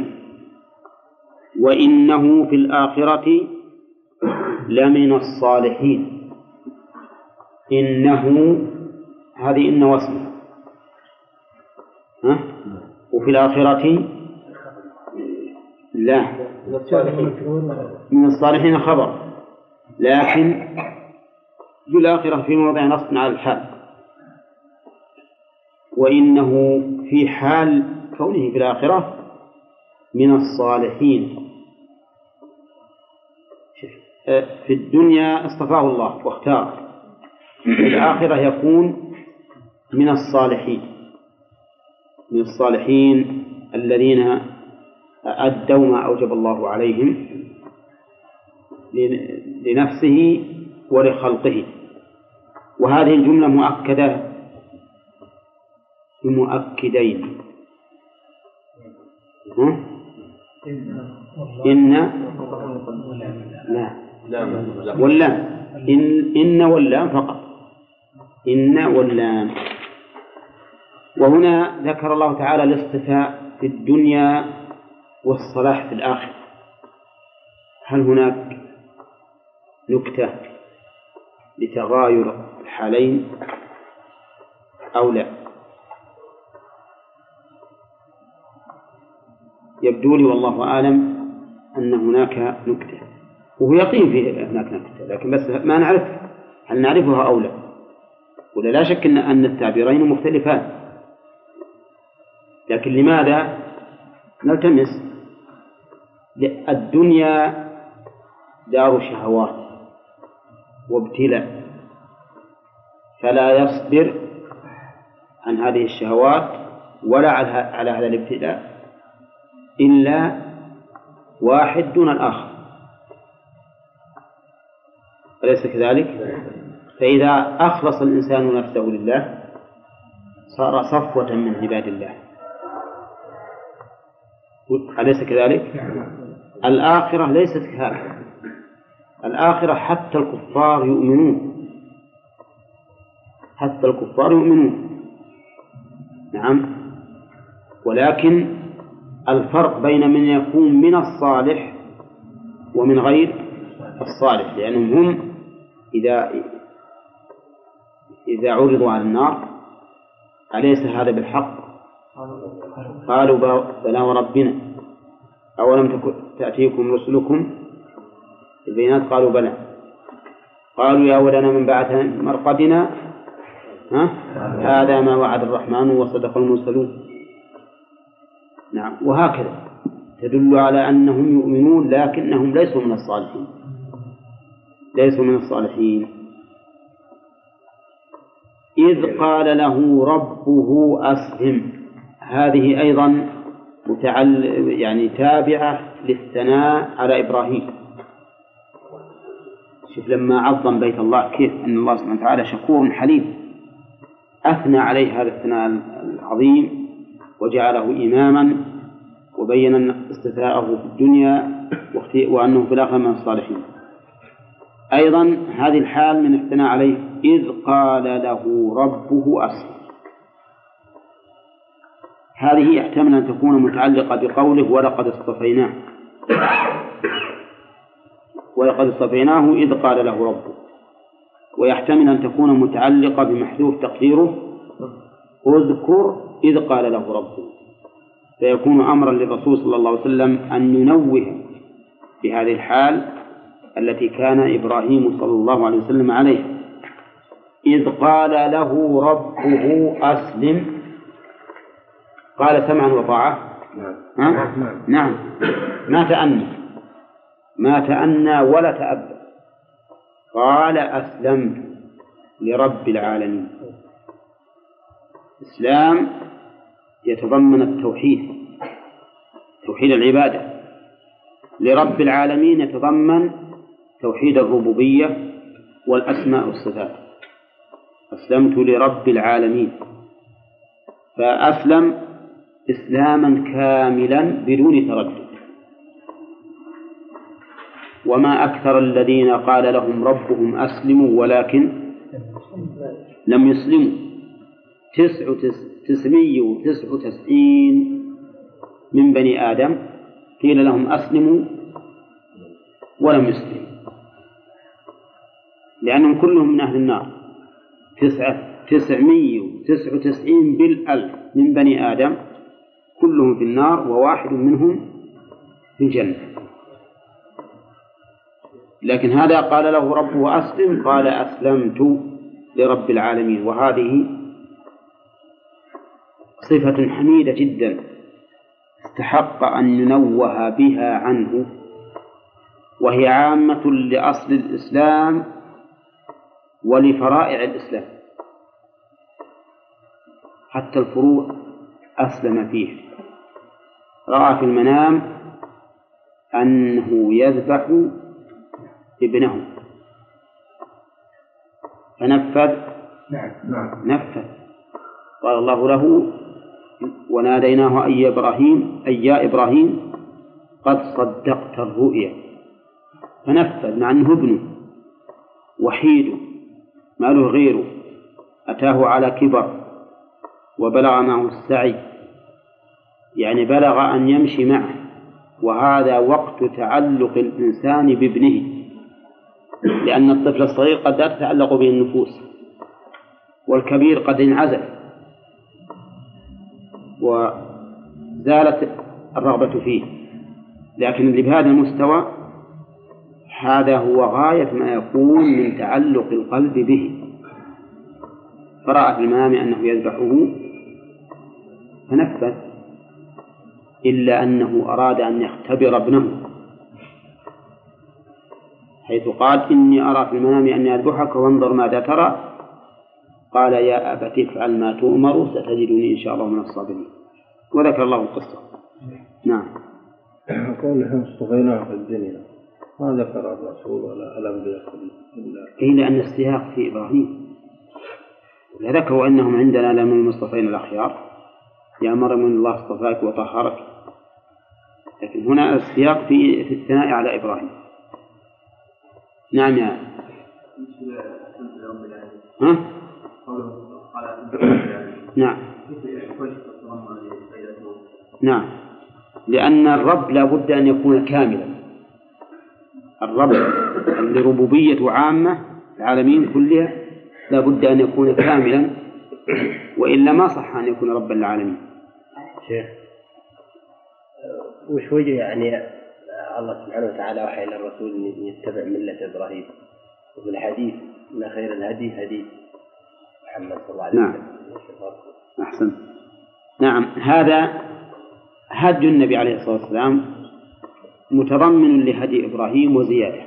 وإنه في الآخرة لمن الصالحين. إنه هذه إن واسمه، وفي الآخرة لا، من الصالحين خبر، لكن في الآخرة في موضع نصب على الحال. وإنه في حال كونه في الآخرة من الصالحين. في الدنيا اصطفاه الله واختاره، في الآخرة يكون من الصالحين الذين أدوا ما أوجب الله عليهم لنفسه ولخلقه. وهذه الجملة مؤكدة بمؤكدين، إن واللام، إن واللام فقط، إن واللام. وهنا ذكر الله تعالى الاصطفاء في الدنيا والصلاح في الآخرة. هل هناك نكتة لتغاير الحالين أو لا؟ يبدو لي والله أعلم أن هناك نكتة، وهو يقين في هناك نكتة، لكن بس ما نعرف هل نعرفها أو لا. ولا لا شك أن التعبيرين مختلفان، لكن لماذا نلتمس؟ الدنيا دار شهوات وابتلاء، فلا يصبر عن هذه الشهوات ولا على هذا الابتلاء إلا واحد دون الآخر، أليس كذلك؟ فإذا أخلص الإنسان نفسه لله صار صفوة من عباد الله، أليس كذلك؟ الآخرة ليست كهذا، الآخرة حتى الكفار يؤمنون، حتى الكفار يؤمنون، نعم، ولكن الفرق بين من يكون من الصالح ومن غير الصالح، لأنهم هم إذا عرضوا على النار أليس هذا بالحق؟ قالوا بلى وربنا أولم تأتيكم رسلكم البينات؟ قالوا بلى. قالوا يا ولنا من بعثنا من مرقدنا هذا ما وعد الرحمن وصدق المرسلون. نعم، وهكذا تدل على أنهم يؤمنون لكنهم ليسوا من الصالحين، ليسوا من الصالحين. إذ قال له ربه أسلم، هذه أيضا يعني تابعة للثناء على إبراهيم. شوف لما عظم بيت الله كيف أن الله سبحانه وتعالى شكور حليم، أثنى عليه هذا الثناء العظيم وجعله إماما وبين استثناءه في الدنيا وأنه في الآخرة من الصالحين. أيضا هذه الحال من الثناء عليه، إذ قال له ربه أسلم، هذه يحتمل أن تكون متعلقة بقوله ولقد اصطفيناه، ولقد اصطفيناه إذ قال له ربه، ويحتمل أن تكون متعلقة بمحذوف تقديره اذكر إذ قال له ربه، فيكون أمرا للرسول صلى الله عليه وسلم أن ينوه بهذه الحال التي كان إبراهيم صلى الله عليه وسلم عليها. إذ قال له ربه أسلم، قال سمعا وطاعة؟ نعم، ما تأنى ولا تأبى، قال أسلمت لرب العالمين. الإسلام يتضمن التوحيد، توحيد العبادة، لرب العالمين يتضمن توحيد الربوبية والأسماء والصفات. أسلمت لرب العالمين، فأسلم إسلاما كاملا بدون تردد. وما أكثر الذين قال لهم ربهم أسلموا ولكن لم يسلموا، 999 من بني آدم قيل لهم أسلموا ولم يسلموا، لأنهم كلهم من أهل النار. 999 بالألف من بني آدم كلهم في النار وواحد منهم في الجنة، لكن هذا قال له ربه أسلم، قال أسلمت لرب العالمين. وهذه صفة حميدة جدا استحق أن ينوه بها عنه، وهي عامة لأصل الإسلام ولفرائع الإسلام، حتى الفروع أسلم فيه. رأى في المنام أنه يذبح ابنه فنفذ، نفذ. قال الله له وناديناه أي يا إبراهيم قد صدقت الرؤيا، فنفذ، مع أنه ابنه وحيد ما له غيره، أتاه على كبر وبلغ معه السعي، يعني بلغ أن يمشي معه، وهذا وقت تعلق الإنسان بابنه، لأن الطفل الصغير قد لا تتعلق به النفوس، والكبير قد انعزل وزالت الرغبة فيه، لكن اللي بهذا المستوى هذا هو غاية ما يكون من تعلق القلب به. فرأى في المنام أنه يذبحه فنفذ، إلا أنه أراد أن يختبر ابنه، حيث قال إني أرى في المنام أني أذبحك وانظر ماذا ترى، قال يا أبت افعل ما تؤمر ستجدني إن شاء الله من الصابرين، وذكر الله القصة. نعم.
كونهم اصطفيناه في الدنيا ما ذكر الرسول ولا الأنبياء
إلا لأن السياق في إبراهيم، ذكروا أنهم عندنا لمن المصطفين الأخيار يا مريم إن الله اصطفاك وطهرك، لكن هنا السياق في الثناء على إبراهيم. نعم يا ها؟ نعم نعم، لأن الرب لا بد أن يكون كاملا. الرب لربوبية عامة العالمين كلها لا بد أن يكون كاملا، وإلا ما صح أن يكون ربا للعالمين.
شيخ وش وجه يعني الله سبحانه وتعالى وحي للرسول أن يتبع ملة إبراهيم، وفي الحديث إن خير الهدي هدي محمد صلى الله عليه وسلم.
نعم أحسن. نعم، هذا هدي النبي عليه الصلاة والسلام متضمن لهدي إبراهيم وزيادة،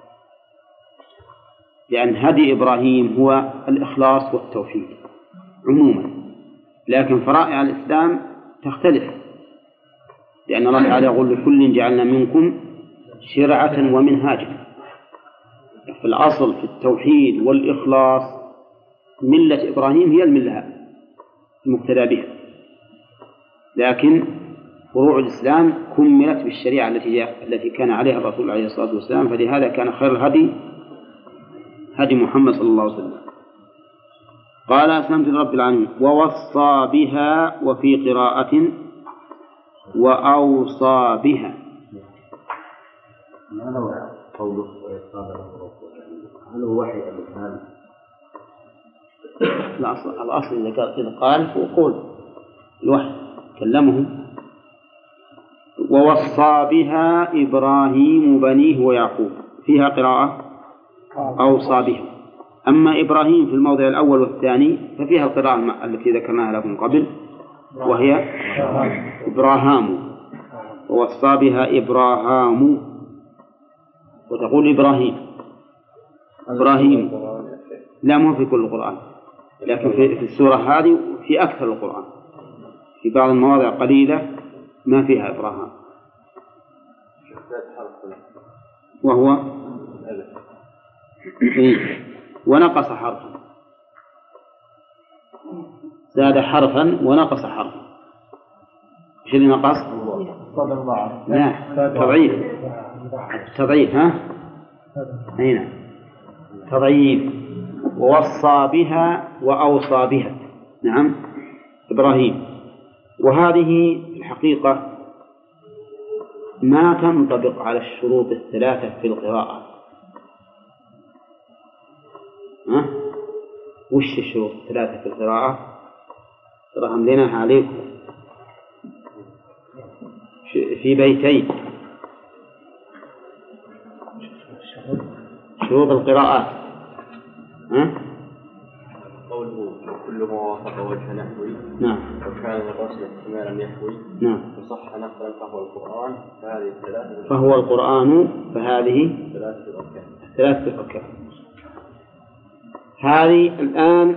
لأن هدي إبراهيم هو الإخلاص والتوحيد عموما، لكن فرائع الإسلام تختلف، لأن الله تعالى يقول لكل جعلنا منكم شرعة ومنهاجا. في الأصل في التوحيد والإخلاص ملة إبراهيم هي الملة المقتدى بها، لكن فروع الإسلام كملت بالشريعة التي كان عليها الرسول عليه الصلاة والسلام، فلهذا كان خير الهدي هدي محمد صلى الله عليه وسلم. قال أسلمت لرب العالمين ووصى بها، وفي قراءة وأوصى بها.
ما هو قوله هل هو وحي أم
الأصل إذا قال هو قول الوحي كلمه. ووصى بها إبراهيم بنيه ويعقوب، فيها قراءة أوصى بها. أما إبراهيم في الموضع الأول والثاني ففيها القراءة التي ذكرناها لكم قبل، وهي إبراهام. ووصى بها إبراهام، وتقول إبراهيم لا مو في كل القرآن، لكن في السورة هذه في أكثر القرآن، في بعض المواضع قليلة ما فيها إبراهام، وهو ونقص حرفا، زاد حرفا ونقص حرفا. ايش اللي نقص؟ لا تضعيف ها؟ هنا تضعيف. ووصى بها وأوصى بها، نعم إبراهيم. وهذه الحقيقة ما تنطبق على الشروط الثلاثة في القراءة. وش الشروط الثلاثة في القراءة؟ ترى همليناها عليكم في بيتين. شروط القراءات
قوله كل ما وافق وجه نحوي.
نعم.
وكان الرسم احتمالا يحوي.
نعم.
وصح نقلا فهو القرآن، فهذه الثلاثة.
فهو القرآن، فهذه ثلاثة الأركان. هذه الآن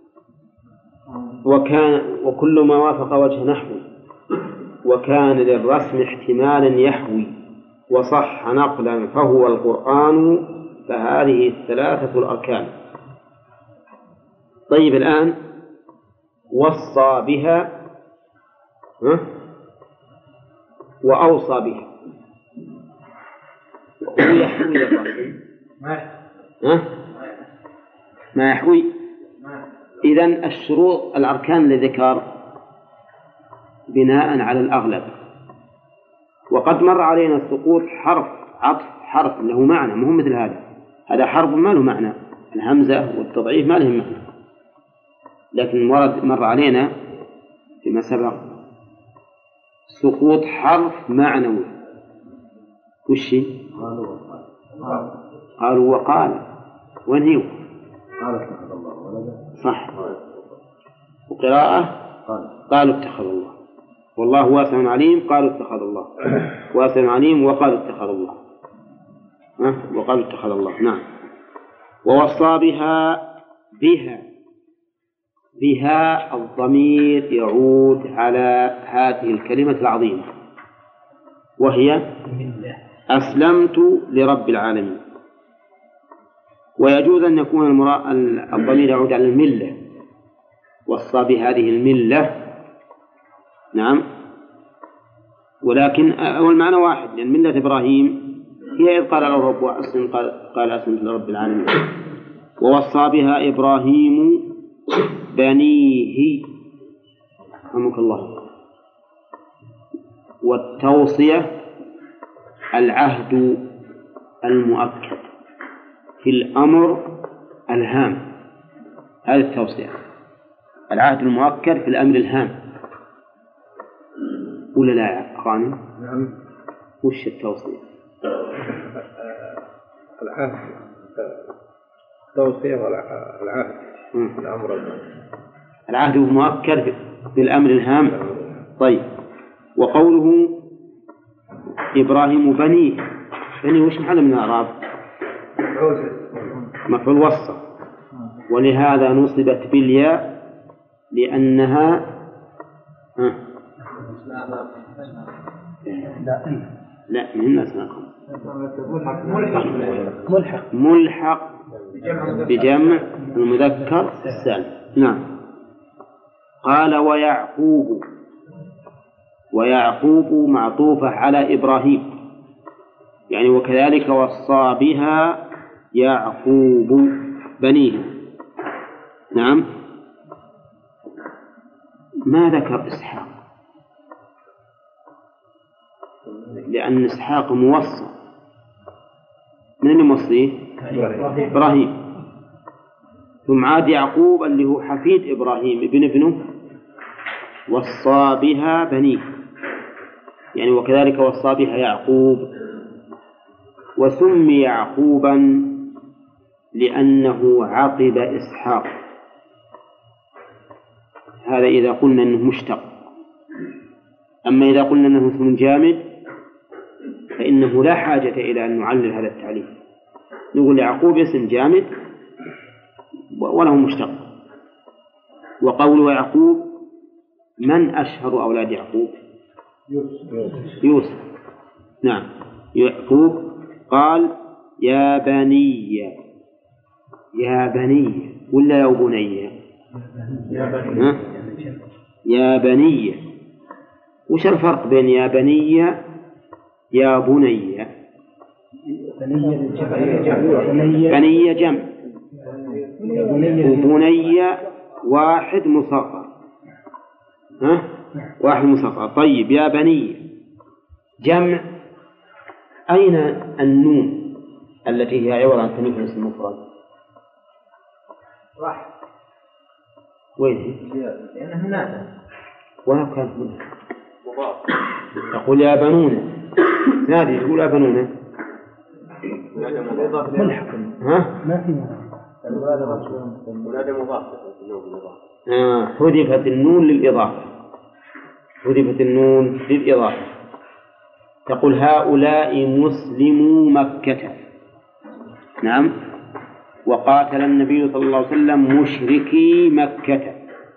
وكل ما وافق وجه نحوي، وكان للرسم احتمالا يحوي، وصح نقلا فهو القرآن، فهذه الثلاثة الأركان. طيب الآن وصى بها وأوصى بها، هو يحوي الرسم ما يحوي. إذن الشروط الأركان للذكر بناء على الأغلب، وقد مر علينا سقوط حرف عطف حرف له معنى، مهم مثل هذا حرف ما له معنى، الهمزة والتضعيف ما لهم معنى، لكن مر علينا فيما سبق سقوط حرف معنوي. وش قالوا وقال ونهيوا صح، وقراءة قالوا اتخذ الله، والله واسع عليم قالوا اتخذ الله، واسع عليم وقالوا اتخذ الله، وقالوا اتخذ الله. نعم. ووصى بها بها الضمير يعود على هذه الكلمة العظيمة وهي أسلمت لرب العالمين. ويجوز أن يكون الضمير يعود على الملة، وصى بهذه الملة، نعم، ولكن المعنى واحد، لأن ملة إبراهيم هي إذ قال له الرب أسلم، قال أسلمت لرب العالمين. ووصى بها إبراهيم بنيه، رحمك الله. والتوصية العهد المؤكد في الأمر الهام، هذه التوصية، العهد المؤكد في الأمر الهام، ولا لا يا أخواني؟
نعم.
وش التوصية؟
العهد، التوصية والعهد، الأمر الهام.
العهد المؤكد في الأمر الهام. طيب، وقوله إبراهيم بنيه، وش محل من الأعراب؟ مفعول وصف، ولهذا نصبت بالياء لأنها لا من الناس ملحق بجمع المذكر السالم. نعم. قال ويعقوب معطوفة على إبراهيم، يعني وكذلك وصى بها يعقوب بنيه. نعم. ما ذكر إسحاق لأن إسحاق موصى، من اللي موصيه؟ إبراهيم. ثم عاد يعقوب اللي هو حفيد إبراهيم ابنه وصى بها بنيه، يعني وكذلك وصى بها يعقوب. وسمي يعقوبا لأنه عقب إسحاق، هذا إذا قلنا أنه مشتق. أما إذا قلنا أنه اسم جامد فإنه لا حاجة إلى أن نعلل هذا التعليل، نقول يعقوب اسم جامد وله مشتق. وقول يعقوب، من أشهر أولاد يعقوب؟ يوسف. نعم. يعقوب قال يا بني، يا بني ولا يا بني؟ يا بني. وش الفرق بين يا بني يا بني؟ بني جمع، وبني واحد مصغر، واحد مصغر. طيب يا بني جمع، أين النون التي هي عبارة عن تنوين اسم المفرد؟
راح
وين هي؟
لأنه نادى
وين كان هنا؟ تقول يا بنون، نادي تقول يا بنون
ملحق.
ما في
ونادى مضاف.
حذفت النون للإضافة، حذفت النون للإضافة. تقول هؤلاء مسلمو مكة. نعم. وقاتل النبي صلى الله عليه وسلم مشركي مكة.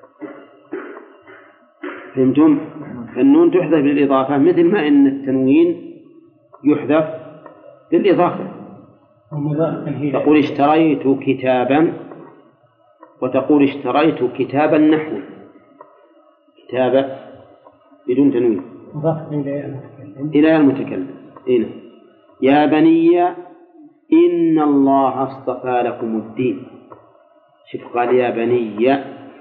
فهمتم؟ النون تحذف للإضافة مثل ما إن التنوين يحذف للإضافة. تقول اشتريت كتابا، وتقول اشتريت كتابا نحو، كتابة بدون تنوين إلى المتكلم. هنا يا بني إن الله اصطفى لكم الدين. شوف قال يا بني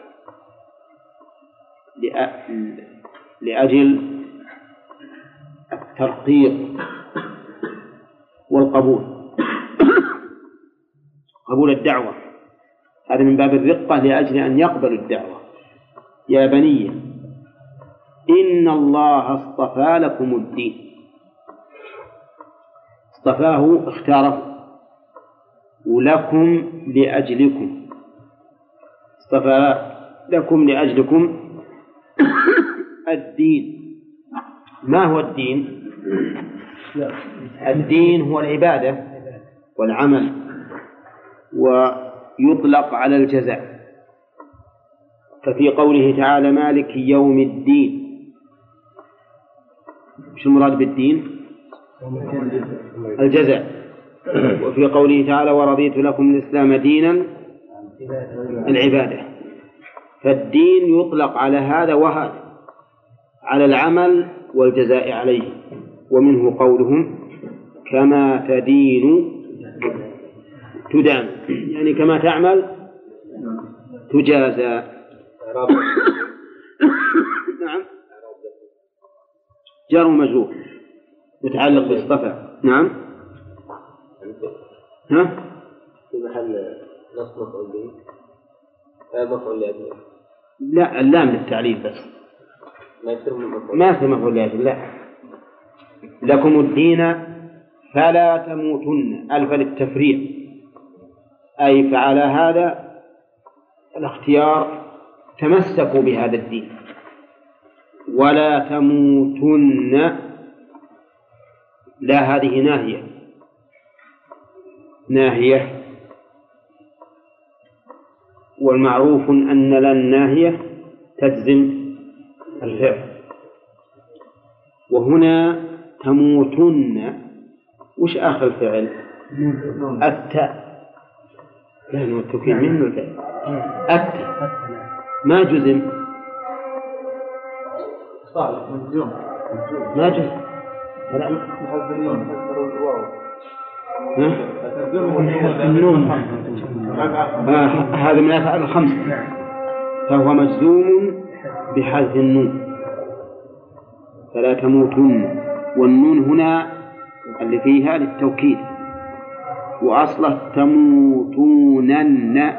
لأجل الترقيق والقبول، قبول الدعوة، هذا من باب الرقة لأجل أن يقبلوا الدعوة. يا بني إن الله اصطفى لكم الدين، اصطفاه اختاره، ولكم لأجلكم، اصطفى لكم لأجلكم الدين. ما هو الدين؟ الدين هو العبادة والعمل، ويطلق على الجزاء، ففي قوله تعالى مالك يوم الدين، شو المراد بالدين؟ الجزاء. وفي قوله تعالى ورضيت لكم الإسلام دينا العبادة. فالدين يطلق على هذا وهذا، على العمل والجزاء عليه. ومنه قولهم كما تدين تدان، يعني كما تعمل تجازى. نعم، جار ومجرور متعلق باصطفى. نعم، ها
في محل نصب مفعول به مفعول لأجله.
لا، اللام للتعليل بس، ما يصير مفعول لأجله. لا، لكم الدين فلا تموتن، ألف للتفريع، أي فعلى هذا الاختيار تمسكوا بهذا الدين. ولا تموتن، لا هذه ناهية، والمعروف أن لا الناهية تجزم الفعل. وهنا تموتن، وش آخر الفعل؟ التاء، لأنه التوكيد منه الفعل. التاء ما جزم، ما جزم. هذا من الأفعال الخمسة، فهو مجزوم بحذف النون. فلا تموتن، والنون هنا اللي فيها للتوكيد، وأصله تموتونن،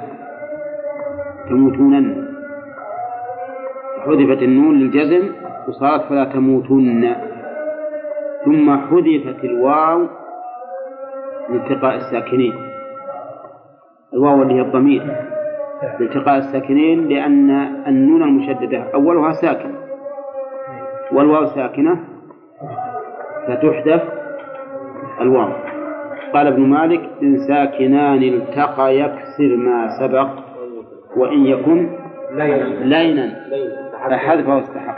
حذفت النون للجزم وصارت فلا تموتن، ثم حذفت الواو لالتقاء الساكنين، الواو اللي هي الضمير لالتقاء الساكنين، لأن النون المشددة أولها ساكن والواو ساكنة فتحذف الواو. قال ابن مالك إن ساكنان التقى يكسر ما سبق، وإن يكن لينا فحذفه استحق.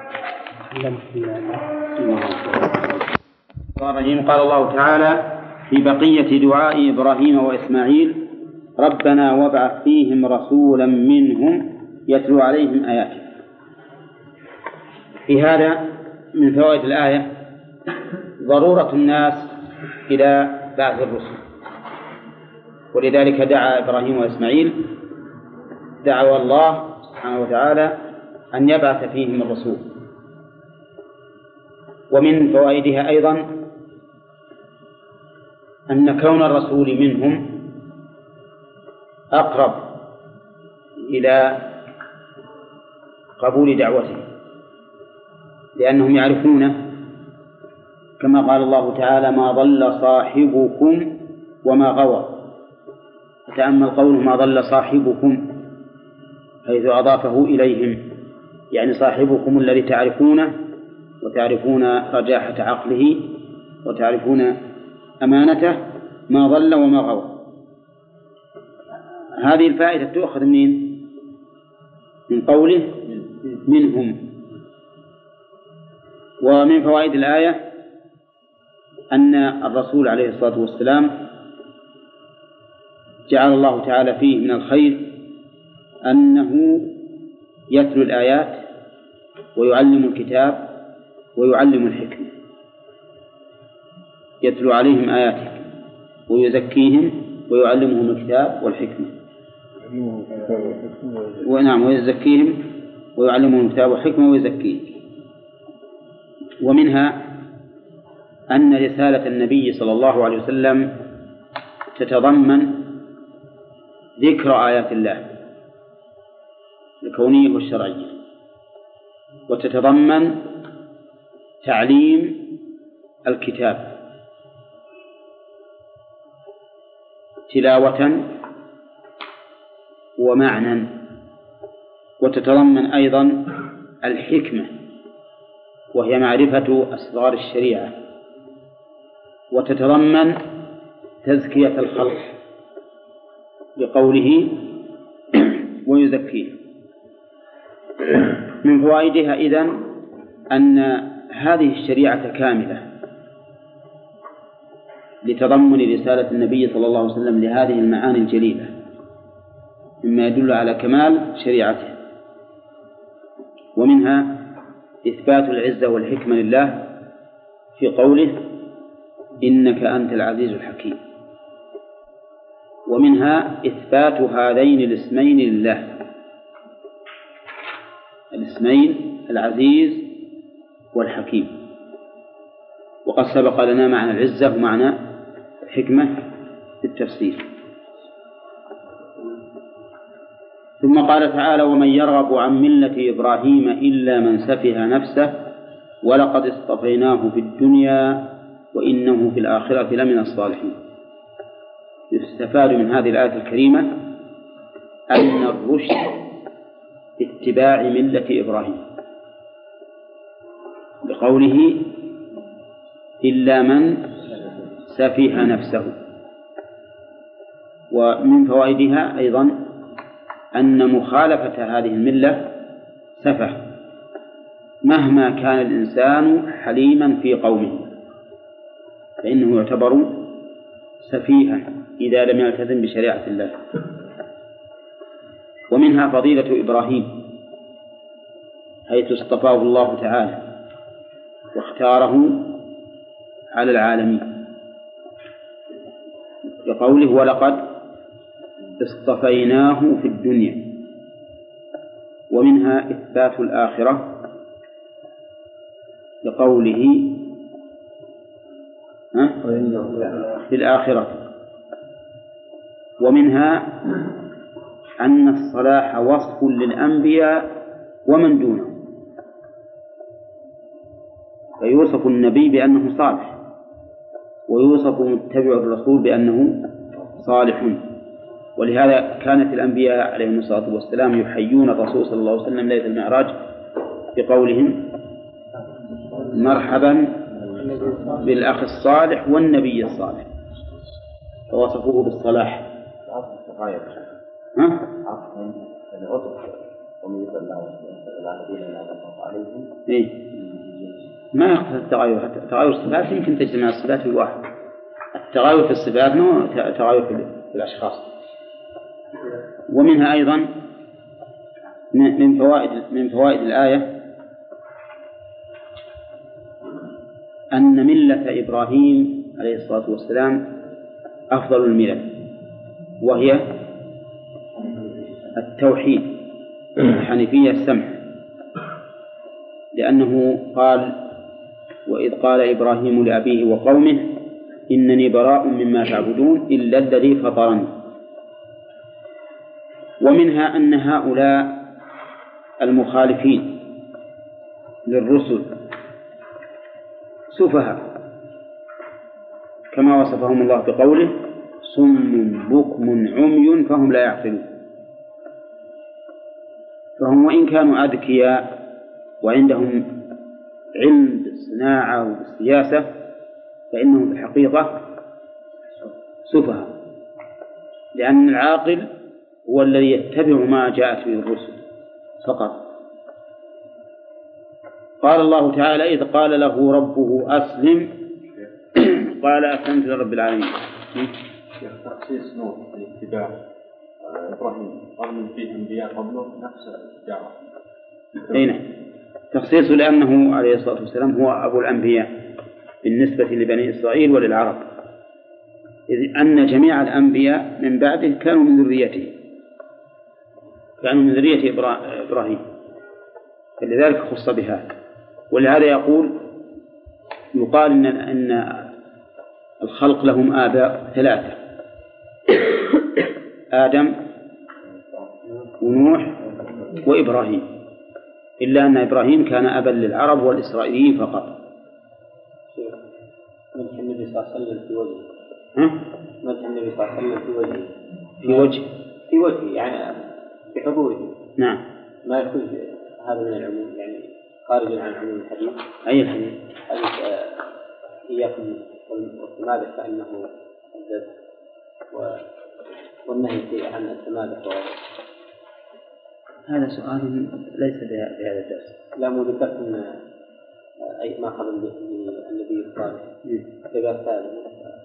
قال الله تعالى في بقية دعاء إبراهيم وإسماعيل ربنا وابعث فيهم رسولا منهم يتلو عليهم آياتك. في هذا من فوائد الآية ضرورة الناس إلى بعث الرسل، ولذلك دعا إبراهيم وإسماعيل، دعوا الله سبحانه وتعالى أن يبعث فيهم الرسول. ومن فوائدها أيضا أن كون الرسول منهم أقرب إلى قبول دعوته، لأنهم يعرفونه، كما قال الله تعالى ما ضل صاحبكم وما غوى. تأمل قوله ما ضل صاحبكم، حيث أضافه إليهم، يعني صاحبكم الذي تعرفونه وتعرفون رجاحة عقله وتعرفون أمانته، ما ضل وما غوى. هذه الفائدة تؤخذ من قوله منهم. ومن فوائد الآية أن الرسول عليه الصلاة والسلام جعل الله تعالى فيه من الخير أنه يتلو الآيات ويعلم الكتاب ويعلم الحكمة، يتلو عليهم آياتك ويزكيهم ويعلمهم الكتاب والحكمة. ونعم، ويزكيهم ويعلمهم الكتاب والحكمة ويزكيهم. ومنها أن رسالة النبي صلى الله عليه وسلم تتضمن ذكر آيات الله الكونية والشرعية، وتتضمن تعليم الكتاب تلاوة ومعنى، وتتضمن أيضا الحكمة وهي معرفة أسرار الشريعة، وتتضمن تزكية الخلق بقوله ويزكيه. من فوائدها إذن أن هذه الشريعة كاملة لتضمن رسالة النبي صلى الله عليه وسلم لهذه المعاني الجليلة، مما يدل على كمال شريعته. ومنها إثبات العزة والحكمة لله في قوله إنك أنت العزيز الحكيم. ومنها إثبات هذين الاسمين لله، الاسمين العزيز والحكيم. وقد سبق لنا معنى العزة ومعنى الحكمة في التفسير. ثم قال تعالى ومن يرغب عن ملة إبراهيم إلا من سفه نفسه ولقد اصطفيناه في الدنيا وإنه في الآخرة لمن الصالحين. يستفاد من هذه الآية الكريمة أن الرشد اتباع ملة إبراهيم، بقوله إلا من سفه نفسه. ومن فوائدها أيضا أن مخالفة هذه الملة سفه، مهما كان الإنسان حليما في قومه فإنه يعتبر سفيها إذا لم يلتزم بشريعة الله. ومنها فضيلة إبراهيم حيث اصطفاه الله تعالى واختاره على العالمين، بقوله ولقد اصطفيناه في الدنيا. ومنها إثبات الآخرة بقوله في الآخرة. ومنها أن الصلاح وصف للأنبياء ومن دونهم، فيوصف النبي بأنه صالح ويوصف متبع الرسول بأنه صالح. ولهذا كانت الأنبياء عليهم الصلاة والسلام يحيون الرسول صلى الله عليه وسلم ليلة المعراج بقولهم مرحبا بالأخ الصالح والنبي الصالح، فوصفوه بالصلاح. ما يقصد التغاير، حتى تغاير الصفات يمكن تجتمع الصفات في الواحد، التغاير في الصفات مو تغاير في الأشخاص. ومنها أيضا من فوائد الآية أن ملة إبراهيم عليه الصلاة والسلام أفضل الملل، وهي التوحيد الحنيفية السمح، لأنه قال وإذ قال إبراهيم لأبيه وقومه إنني براء مما تعبدون إلا الذي فطرني. ومنها أن هؤلاء المخالفين للرسل سفهاء كما وصفهم الله بقوله صم بكم عمي فهم لا يعقلون. فهم وإن كانوا أذكياء وعندهم علم بالصناعة والسياسة فإنهم في الحقيقة سفهاء، لأن العاقل هو الذي يتبع ما جاءت به الرسل فقط. قال الله تعالى إذ قال له ربه أسلم قال أسلمت لرب العالمين.
تخصيص نوح الاتباع إبراهيم قبل فيه أنبياء قبله نفس الدعوة.
أين تخصيصه؟ لأنه عليه الصلاة والسلام هو أبو الأنبياء بالنسبة لبني إسرائيل وللعرب، إذ أن جميع الأنبياء من بعده كانوا من ذريته، كانوا من ذرية إبراهيم، فلذلك خص بها. ولهذا يقال إن الخلق لهم آباء ثلاثة: آدم ونوح وإبراهيم، إلا أن إبراهيم كان أبا للعرب والإسرائيليين فقط.
مدح النبي صلى الله عليه وسلم في وجهه. مدح النبي صلى الله عليه وسلم في وجهه يعني في حضوره.
نعم.
ما يخرج هذا من العموم، يعني خارج عن عموم الحديث.
أي الحديث؟
حديث إياكم والتمادح فإنه الذبح، والنهي عن التمادح
هذا سؤال ليس بهذا الدرس.
لا مو ذكرت أن أي ما قبل النبي الصالح اتباع ثاني.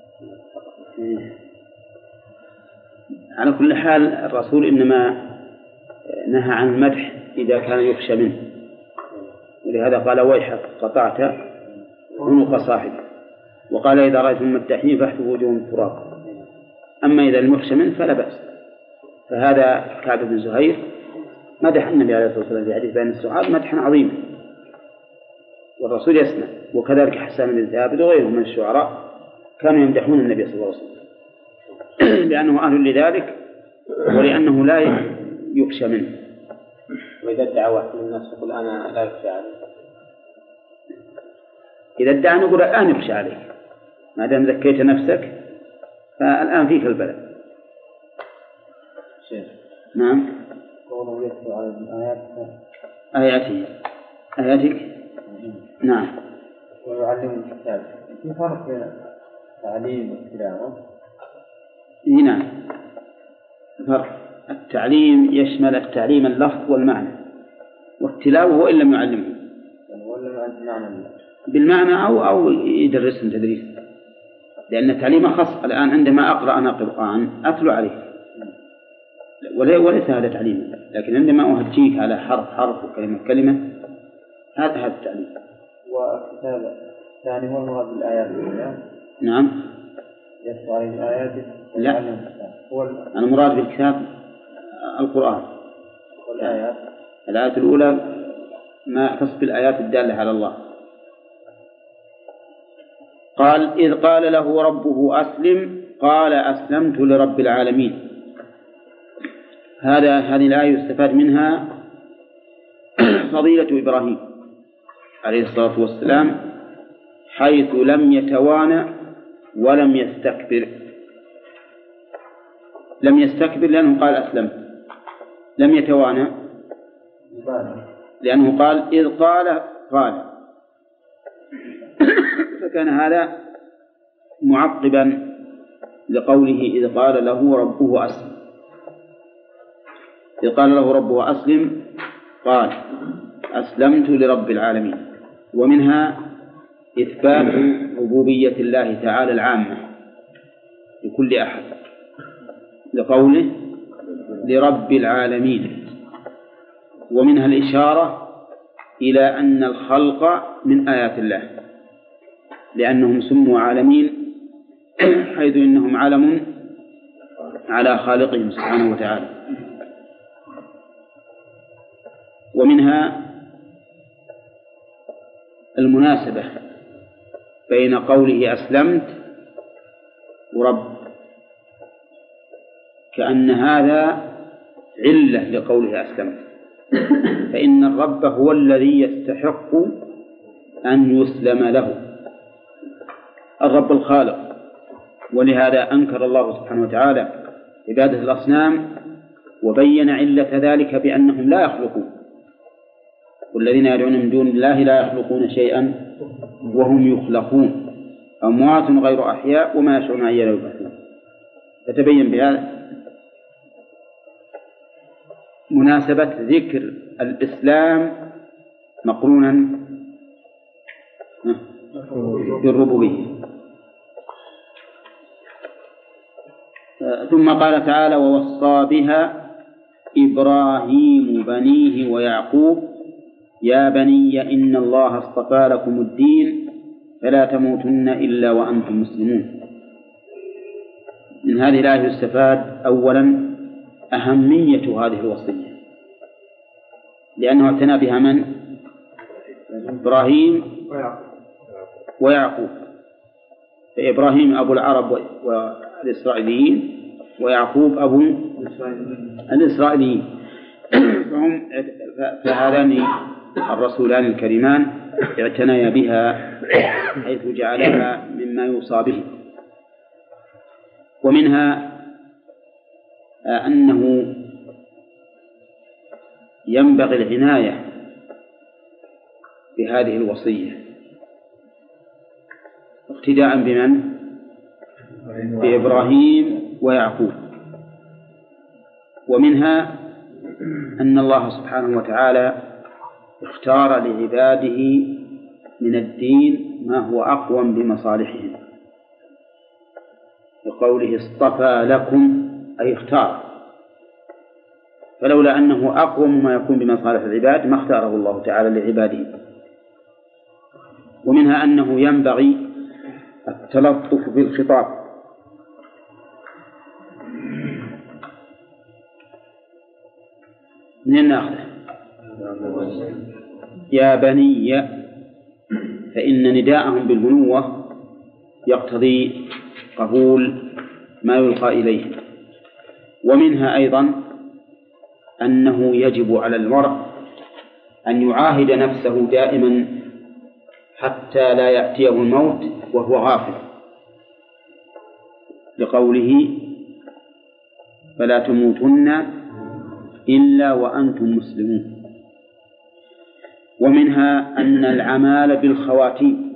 على كل حال الرسول إنما نهى عن المدح إذا كان يخشى منه، ولهذا قال ويحك قطعت عنق صاحبه، وقال إذا رأيتم مدحين فاحتوا وجوههم التراب. أما إذا لم يخشى منه فلا بأس. فهذا كعب بن زهير مدح النبي عليه الصلاة والسلام في حديث بين السعاد مدحا عظيما، والرسول يسمع. وكذلك حسان بن ثابت وغيره من الشعراء كانوا يمدحون النبي صلى الله عليه وسلم لأنه أهل لذلك ولأنه لا يخشى منه.
وإذا ادعى واحد من الناس يقول أنا لا يخشى عليه،
إذا ادعى نقول الآن يخشى عليك ما دام زكيت نفسك فالآن فيك البلاء. نعم.
قوله يتلو على
آياتك. نعم.
ويعلم الكتاب. في فرق بين التعليم والتلاوة؟
نعم فرق. التعليم يشمل التعليم اللفظ والمعنى، والتلاوة وإن لم يعلمه بالمعنى أو يدرسهم تدريس، لأن التعليم خاص. الآن عندما أقرأ أنا قرآن أتلو عليه وليس هذا تعليم، لكن عندما أهجيك على حرف وكلمة كلمة هذا التعليم.
والكتابة الثاني هو المراد بالآيات الأولى.
نعم.
يتلو عليه الآيات.
لا، المراد بالكتاب القرآن.
والآيات
الآية الأولى ما تصف الآيات الدالة على الله. قال إذ قال له ربه أسلم قال أسلمت لرب العالمين. هذه الآية يستفاد منها فضيلة إبراهيم عليه الصلاة والسلام، حيث لم يتوانى ولم يستكبر. لم يستكبر لأنه قال أسلمت، لم يتوانى لأنه قال إذ قال فكان هذا معقبا لقوله إذ قال له ربه أسلم. إذ قال له ربه أسلم قال أسلمت لرب العالمين. ومنها إثبات ربوبية الله تعالى العامة لكل أحد لقوله لرب العالمين. ومنها الإشارة إلى أن الخلق من آيات الله، لأنهم سموا عالمين حيث إنهم علم على خالقهم سبحانه وتعالى. ومنها المناسبة بين قوله أسلمت ورب، كأن هذا علة لقوله أسلمت، فإن الرب هو الذي يستحق أن يسلم له، الرب الخالق. ولهذا أنكر الله سبحانه وتعالى عبادة الأصنام وبين علة ذلك بأنهم لا يخلقون، والذين يدعون من دون الله لا يخلقون شيئا وهم يخلقون أموات غير أحياء وما يشعرون أيان يبعثون. فتبين بهذا مناسبة ذكر الإسلام مقرونا بالربوبية. ثم قال تعالى ووصى بها إبراهيم بنيه ويعقوب يا بني إن الله اصطفى لكم الدين فلا تموتن إلا وأنتم مسلمون. من هذه الآية يستفاد أولا أهمية هذه الوصية، لأنه اعتنى بها من؟ إبراهيم ويعقوب. فإبراهيم أبو العرب والإسرائيليين، ويعقوب أبو الإسرائيليين، فهذان الرسولان الكريمان اعتنيا بها حيث جعلها مما يوصى به. ومنها أنه ينبغي العناية بهذه الوصية اقتداء بمن؟ بإبراهيم ويعقوب. ومنها أن الله سبحانه وتعالى اختار لعباده من الدين ما هو أقوم بمصالحهم، بقوله اصطفى لكم أي اختار، فلولا أنه أقوم ما يكون بمصالح العباد ما اختاره الله تعالى لعباده. ومنها أنه ينبغي التلطف بالخطاب، من ناخذه يا بني، فإن نداءهم بالبنوة يقتضي قبول ما يلقى إليه. ومنها أيضا أنه يجب على المرء أن يعاهد نفسه دائما حتى لا يأتيه الموت وهو غافل، لقوله فلا تموتن إلا وأنتم مسلمون. ومنها أن العمال بالخواتيم،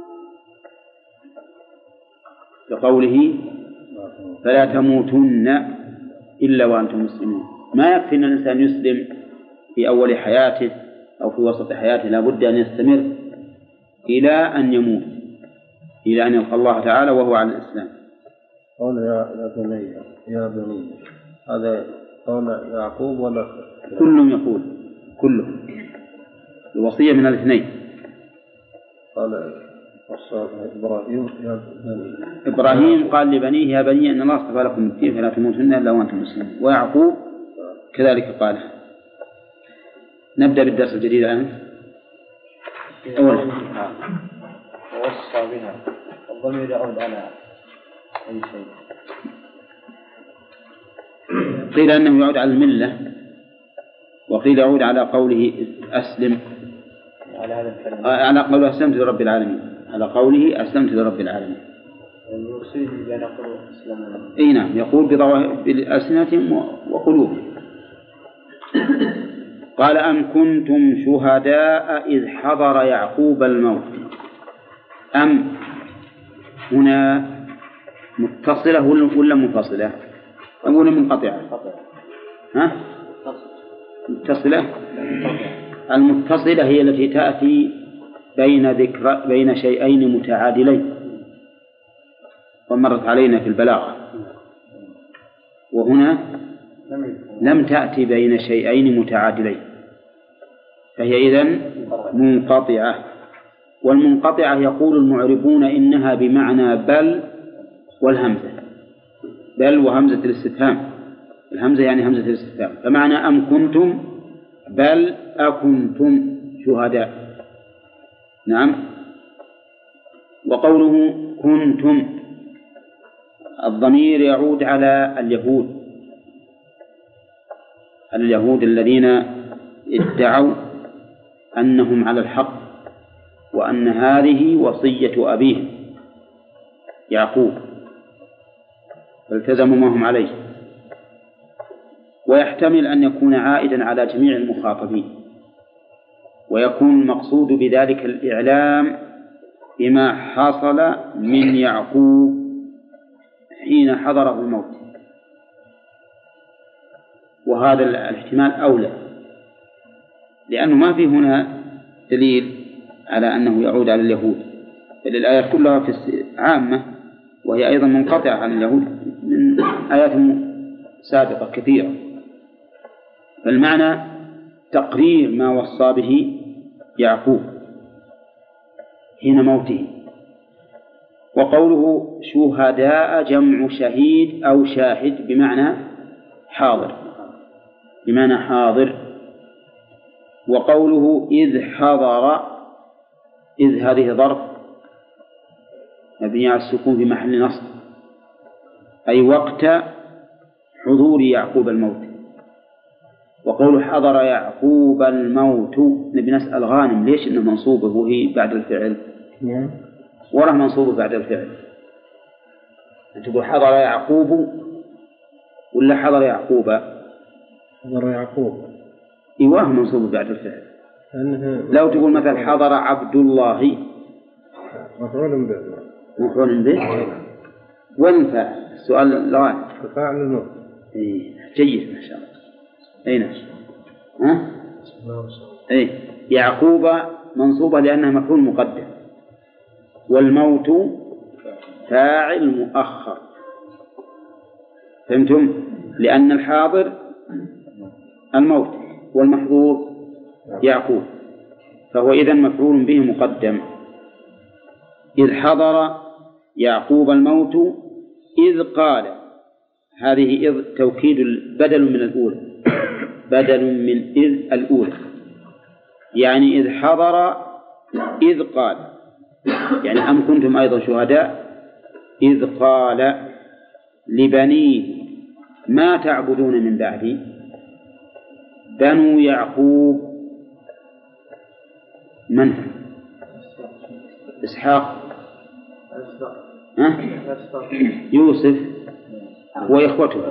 لقوله فلا تموتن إلا وأنتم مسلمون. ما يكفي أن الإنسان يسلم في أول حياته أو في وسط حياته، لا بد أن يستمر إلى أن يموت، إلى أن يلقى الله تعالى وهو على الإسلام.
قال يا بني يا بني، هذا قال يعقوب ولا
كلهم يقول كلهم الوصية من الاثنين.
قال إبراهيم يا بني،
إبراهيم قال لبنيه يا بني أن الله اصطفى لكم الدين فلا تموتن إلا وأنتم مسلمون، ويعقوب كذلك قال. نبدأ بالدرس الجديد الآن. أولا
ووصى بها، الضمير يعود على أي شيء.
قيل أنه يعود على الملة، وقيل يعود على قوله أسلم،
على هذا الكلام،
على قوله أسلمت لرب العالمين، على قوله أسلمت لرب العالمين.
يوصيه بأن يقول أسلم.
أي نعم، يقول بألسنتهم وقلوبهم. قال أم كنتم شهداء إذ حضر يعقوب الموت. أم هنا متصلة ولا منفصلة؟ أقول منقطعة. ها؟ متصلة. المتصلة هي التي تأتي بين شيئين متعادلين، ومرت علينا في البلاغة، وهنا لم تأتي بين شيئين متعادلين، فهي إذن منقطعة. والمنقطعة يقول المعربون إنها بمعنى بل والهمزة، بل وهمزة الاستفهام، الهمزة يعني همزة الاستفهام، فمعنى أم كنتم بل أكنتم شهداء. نعم. وقوله كنتم الضمير يعود على اليهود، اليهود الذين ادعوا أنهم على الحق وأن هذه وصية أبيهم يعقوب، فالتزموا ما هم عليه. ويحتمل أن يكون عائدا على جميع المخاطبين، ويكون المقصود بذلك الإعلام بما حصل من يعقوب حين حضره الموت، وهذا الاحتمال أولى، لأنه ما في هنا دليل على أنه يعود على اليهود، بل الآيات كلها في عامة، وهي أيضا منقطعة عن اليهود من آيات سابقة كثيرة. فالمعنى تقرير ما وصى به يعقوب حين موته. وقوله شهداء جمع شهيد أو شاهد بمعنى حاضر، بمعنى حاضر. وقوله إذ حضر، إذ هذه ظرف مبني على السكون في محل نصب، أي وقت حضور يعقوب الموت. وقول حضر يعقوب الموت، نبي نسأل غانم ليش إنه منصوبه وهي بعد الفعل؟ وراه منصوبه بعد الفعل. تقول حضر يعقوب ولا حضر يعقوب؟
حضر يعقوب.
إيوه منصوبه بعد الفعل. لو تقول مثلا حضر عبد الله،
مفعول به.
مفعول به. وين الفاعل؟ السؤال الغانم.
فاعل الموت.
إيه جيد ما شاء الله. أين؟ أي يعقوب منصوبة لأنها مفعول مقدم، والموت فاعل مؤخر. فهمتم؟ لأن الحاضر الموت والمحظور يعقوب، فهو إذن مفعول به مقدم. إذ حضر يعقوب الموت إذ قال، هذه إذ توكيد بدل من الأولى، بدل من إذ الأولى، يعني إذ حضر إذ قال، يعني أم كنتم أيضا شهداء إذ قال لبنيه ما تعبدون من بعدي. بنو يعقوب من؟ إسحاق، يوسف وإخوته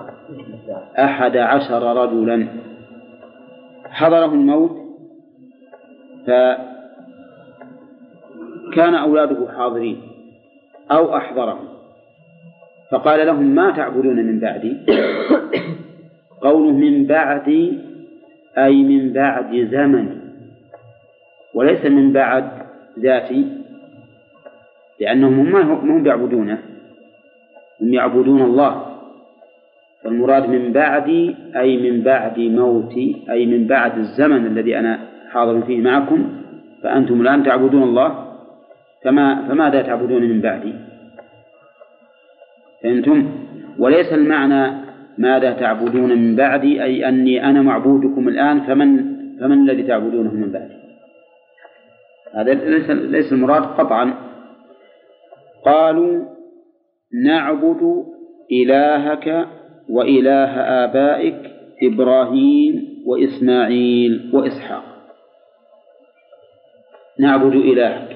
11 رجلا. حضره الموت فكان أولاده حاضرين أو أحضرهم، فقال لهم ما تعبدون من بعدي. قوله من بعدي أي من بعد زمن، وليس من بعد ذاتي، لأنهم ما هم يعبدونه، هم يعبدون الله. فالمراد من بعدي أي من بعد موتي، أي من بعد الزمن الذي أنا حاضر فيه معكم، فأنتم الآن تعبدون الله، فماذا تعبدون من بعدي؟ فهمتم؟ وليس المعنى ماذا تعبدون من بعدي أي أني أنا معبودكم الآن، فمن الذي تعبدونه من بعدي؟ هذا ليس المراد قطعا. قالوا نعبد إلهك وإله آبائك إبراهيم وإسماعيل وإسحاق. نعبد إلهك،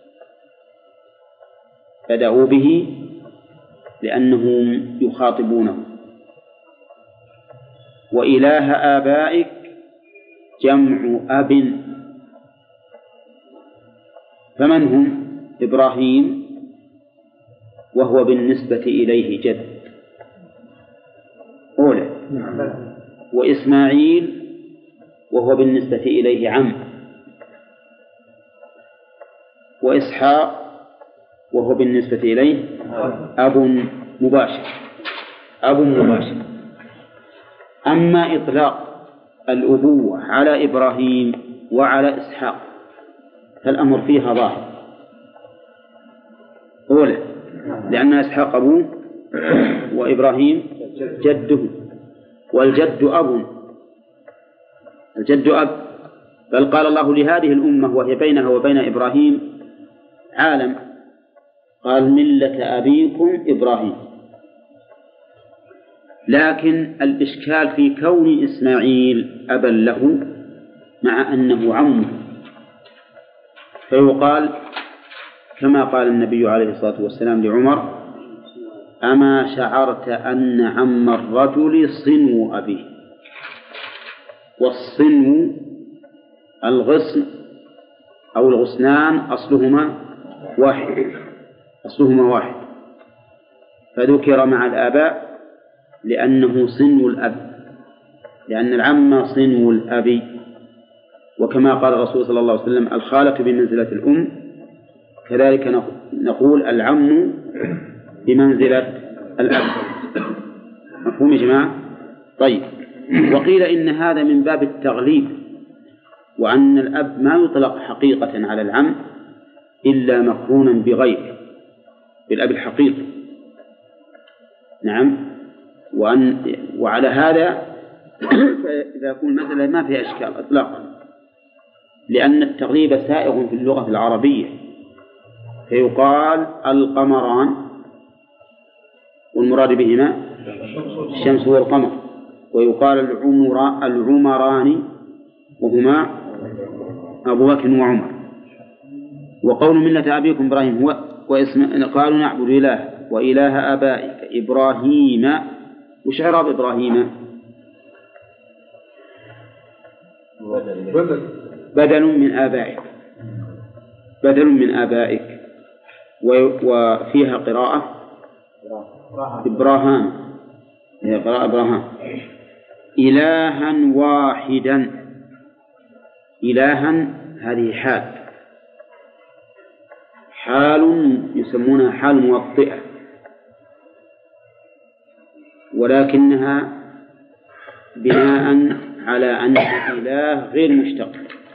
بدأوا به لأنهم يخاطبونه. وإله آبائك جمع أب، فمن هم؟ إبراهيم وهو بالنسبة إليه جد أولى، وإسماعيل وهو بالنسبة إليه عم، وإسحاق وهو بالنسبة إليه أب مباشر. أما إطلاق الأبوة على إبراهيم وعلى إسحاق فالأمر فيها ظاهر أولى، لأن إسحاق أبوه وإبراهيم جده، والجد أب، الجد أب. بل قال الله لهذه الأمة وهي بينها وبين إبراهيم عالم، قال ملة أبيكم إبراهيم. لكن الإشكال في كون إسماعيل أبا له مع أنه عمه، فيقال كما قال النبي عليه الصلاة والسلام لعمر: أما شعرت أن عم الرجل صنو أبيه؟ والصنو الغصن أو الغصنان أصلهما واحد، فذكر مع الآباء لأنه صنو الأب، لأن العم صنو الأب. وكما قال الرسول صلى الله عليه وسلم: الخالة بمنزلة الأم، كذلك نقول العم بمنزلة الأب. مفهوم يا جماعة؟ طيب. وقيل إن هذا من باب التغليب، وأن الأب ما يطلق حقيقة على العم إلا مقرونا بغيره، بالأب الحقيقي. نعم. وعلى هذا فإذا يكون مثلا ما فيها إشكال إطلاقا، لأن التغليب سائغ في اللغة العربية، فيقال القمران والمراد بهما الشمس والقمر، ويقال العمران وهما أبو بكر وعمر. وقول ملة أبيكم إبراهيم هو قالوا نعبد إله وإله آبائك إبراهيم. وش إعراب إبراهيم؟ بدل من آبائك، وفيها قراءة إبراهام، هي قراءة إبراهام. إلها واحدا. إلها هذه حال يسمونها حال موطئة، ولكنها بناء على أن الإله غير مشتق،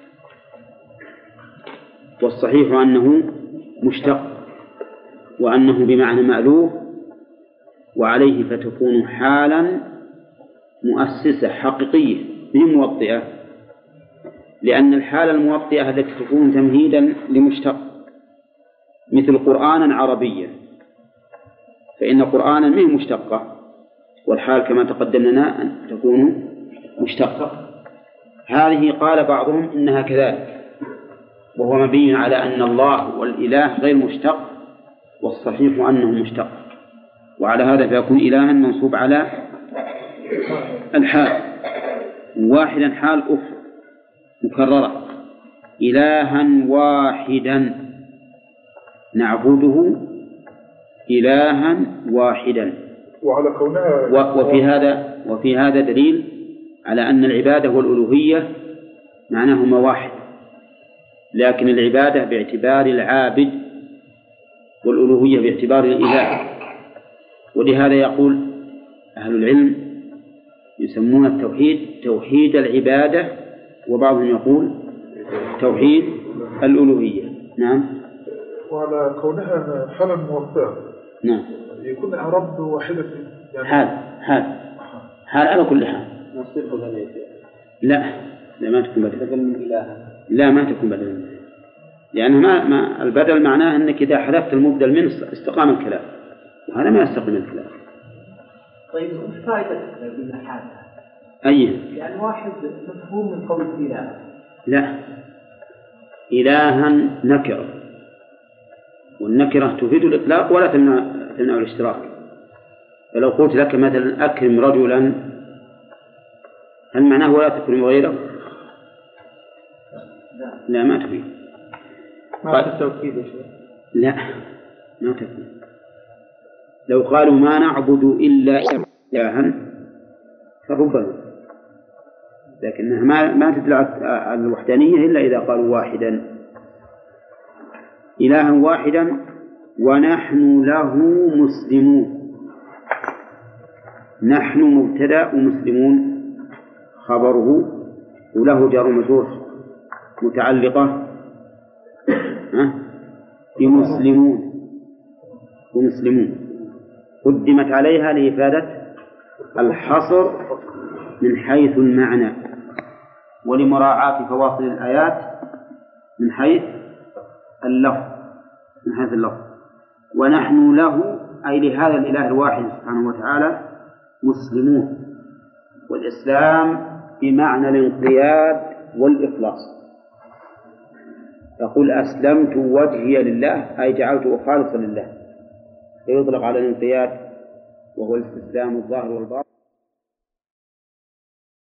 والصحيح أنه مشتق وأنه بمعنى مألوه، وعليه فتكون حالا مؤسسة حقيقية من موطئة، لأن الحالة الموطئة التي تكون تمهيدا لمشتق مثل قرآنا عربيا، فإن قرآنا منه مشتقة، والحال كما تقدم لنا أن تكون مشتقة. هذه قال بعضهم إنها كذلك، وهو مبين على أن الله والإله غير مشتق، والصحيح أنه مشتق، وعلى هذا فيكون إلها منصوب على الحال. واحدا حال أخرى مكررة، إلها واحدا نعبده إلها واحدا.
وعلى كونها
وفي هذا دليل على أن العبادة والألوهية معناهما واحد، لكن العبادة باعتبار العابد والألوهية باعتبار الإله. ولهذا يقول أهل العلم يسمون التوحيد توحيد العبادة، وبعضهم يقول توحيد الألوهية. نعم.
وعلى كونها حالا موطئة
نعم
يكون إعراب واحدة يعني
حال على كل حال.
نصير بدل
لا ما تكون
بدل من إله.
لا ما تكون بدل منه، لأنه ما البدل معناه أنك إذا حذفت المبدل منه استقام الكلام، وهذا ما يستقيم الكلام.
طيب وش فائدة الحال؟
أي
يعني واحد مفهوم من قول إله.
لا، إلها نكرة، والنكرة تفيد الإطلاق ولا تمنع الاشتراك. فلو قلت لك مثلا أكرم رجلا، هل معناه ولا تكرم غيره؟ لا ما تفيد.
ما في التوكيد يا شيخ.
لا ما تفيد. لو قالوا ما نعبد إلا إلها فربما، لكنها ما تدل على الوحدانية إلا إذا قالوا واحدا. إلها واحدا ونحن له مسلمون. نحن مبتدأ ومسلمون خبره، وله جار ومجرور متعلقة بمسلمون، ومسلمون قدمت عليها لإفادة الحصر من حيث المعنى، ولمراعاة فواصل الآيات من حيث اللفظ. ونحن له أي لهذا الإله الواحد سبحانه وتعالى مسلمون، والإسلام بمعنى الانقياد والإخلاص. يقول أسلمت وجهي لله أي جعلته خالصا لله، فيطلق على الانقياد وهو الاستسلام الظاهر والباطن.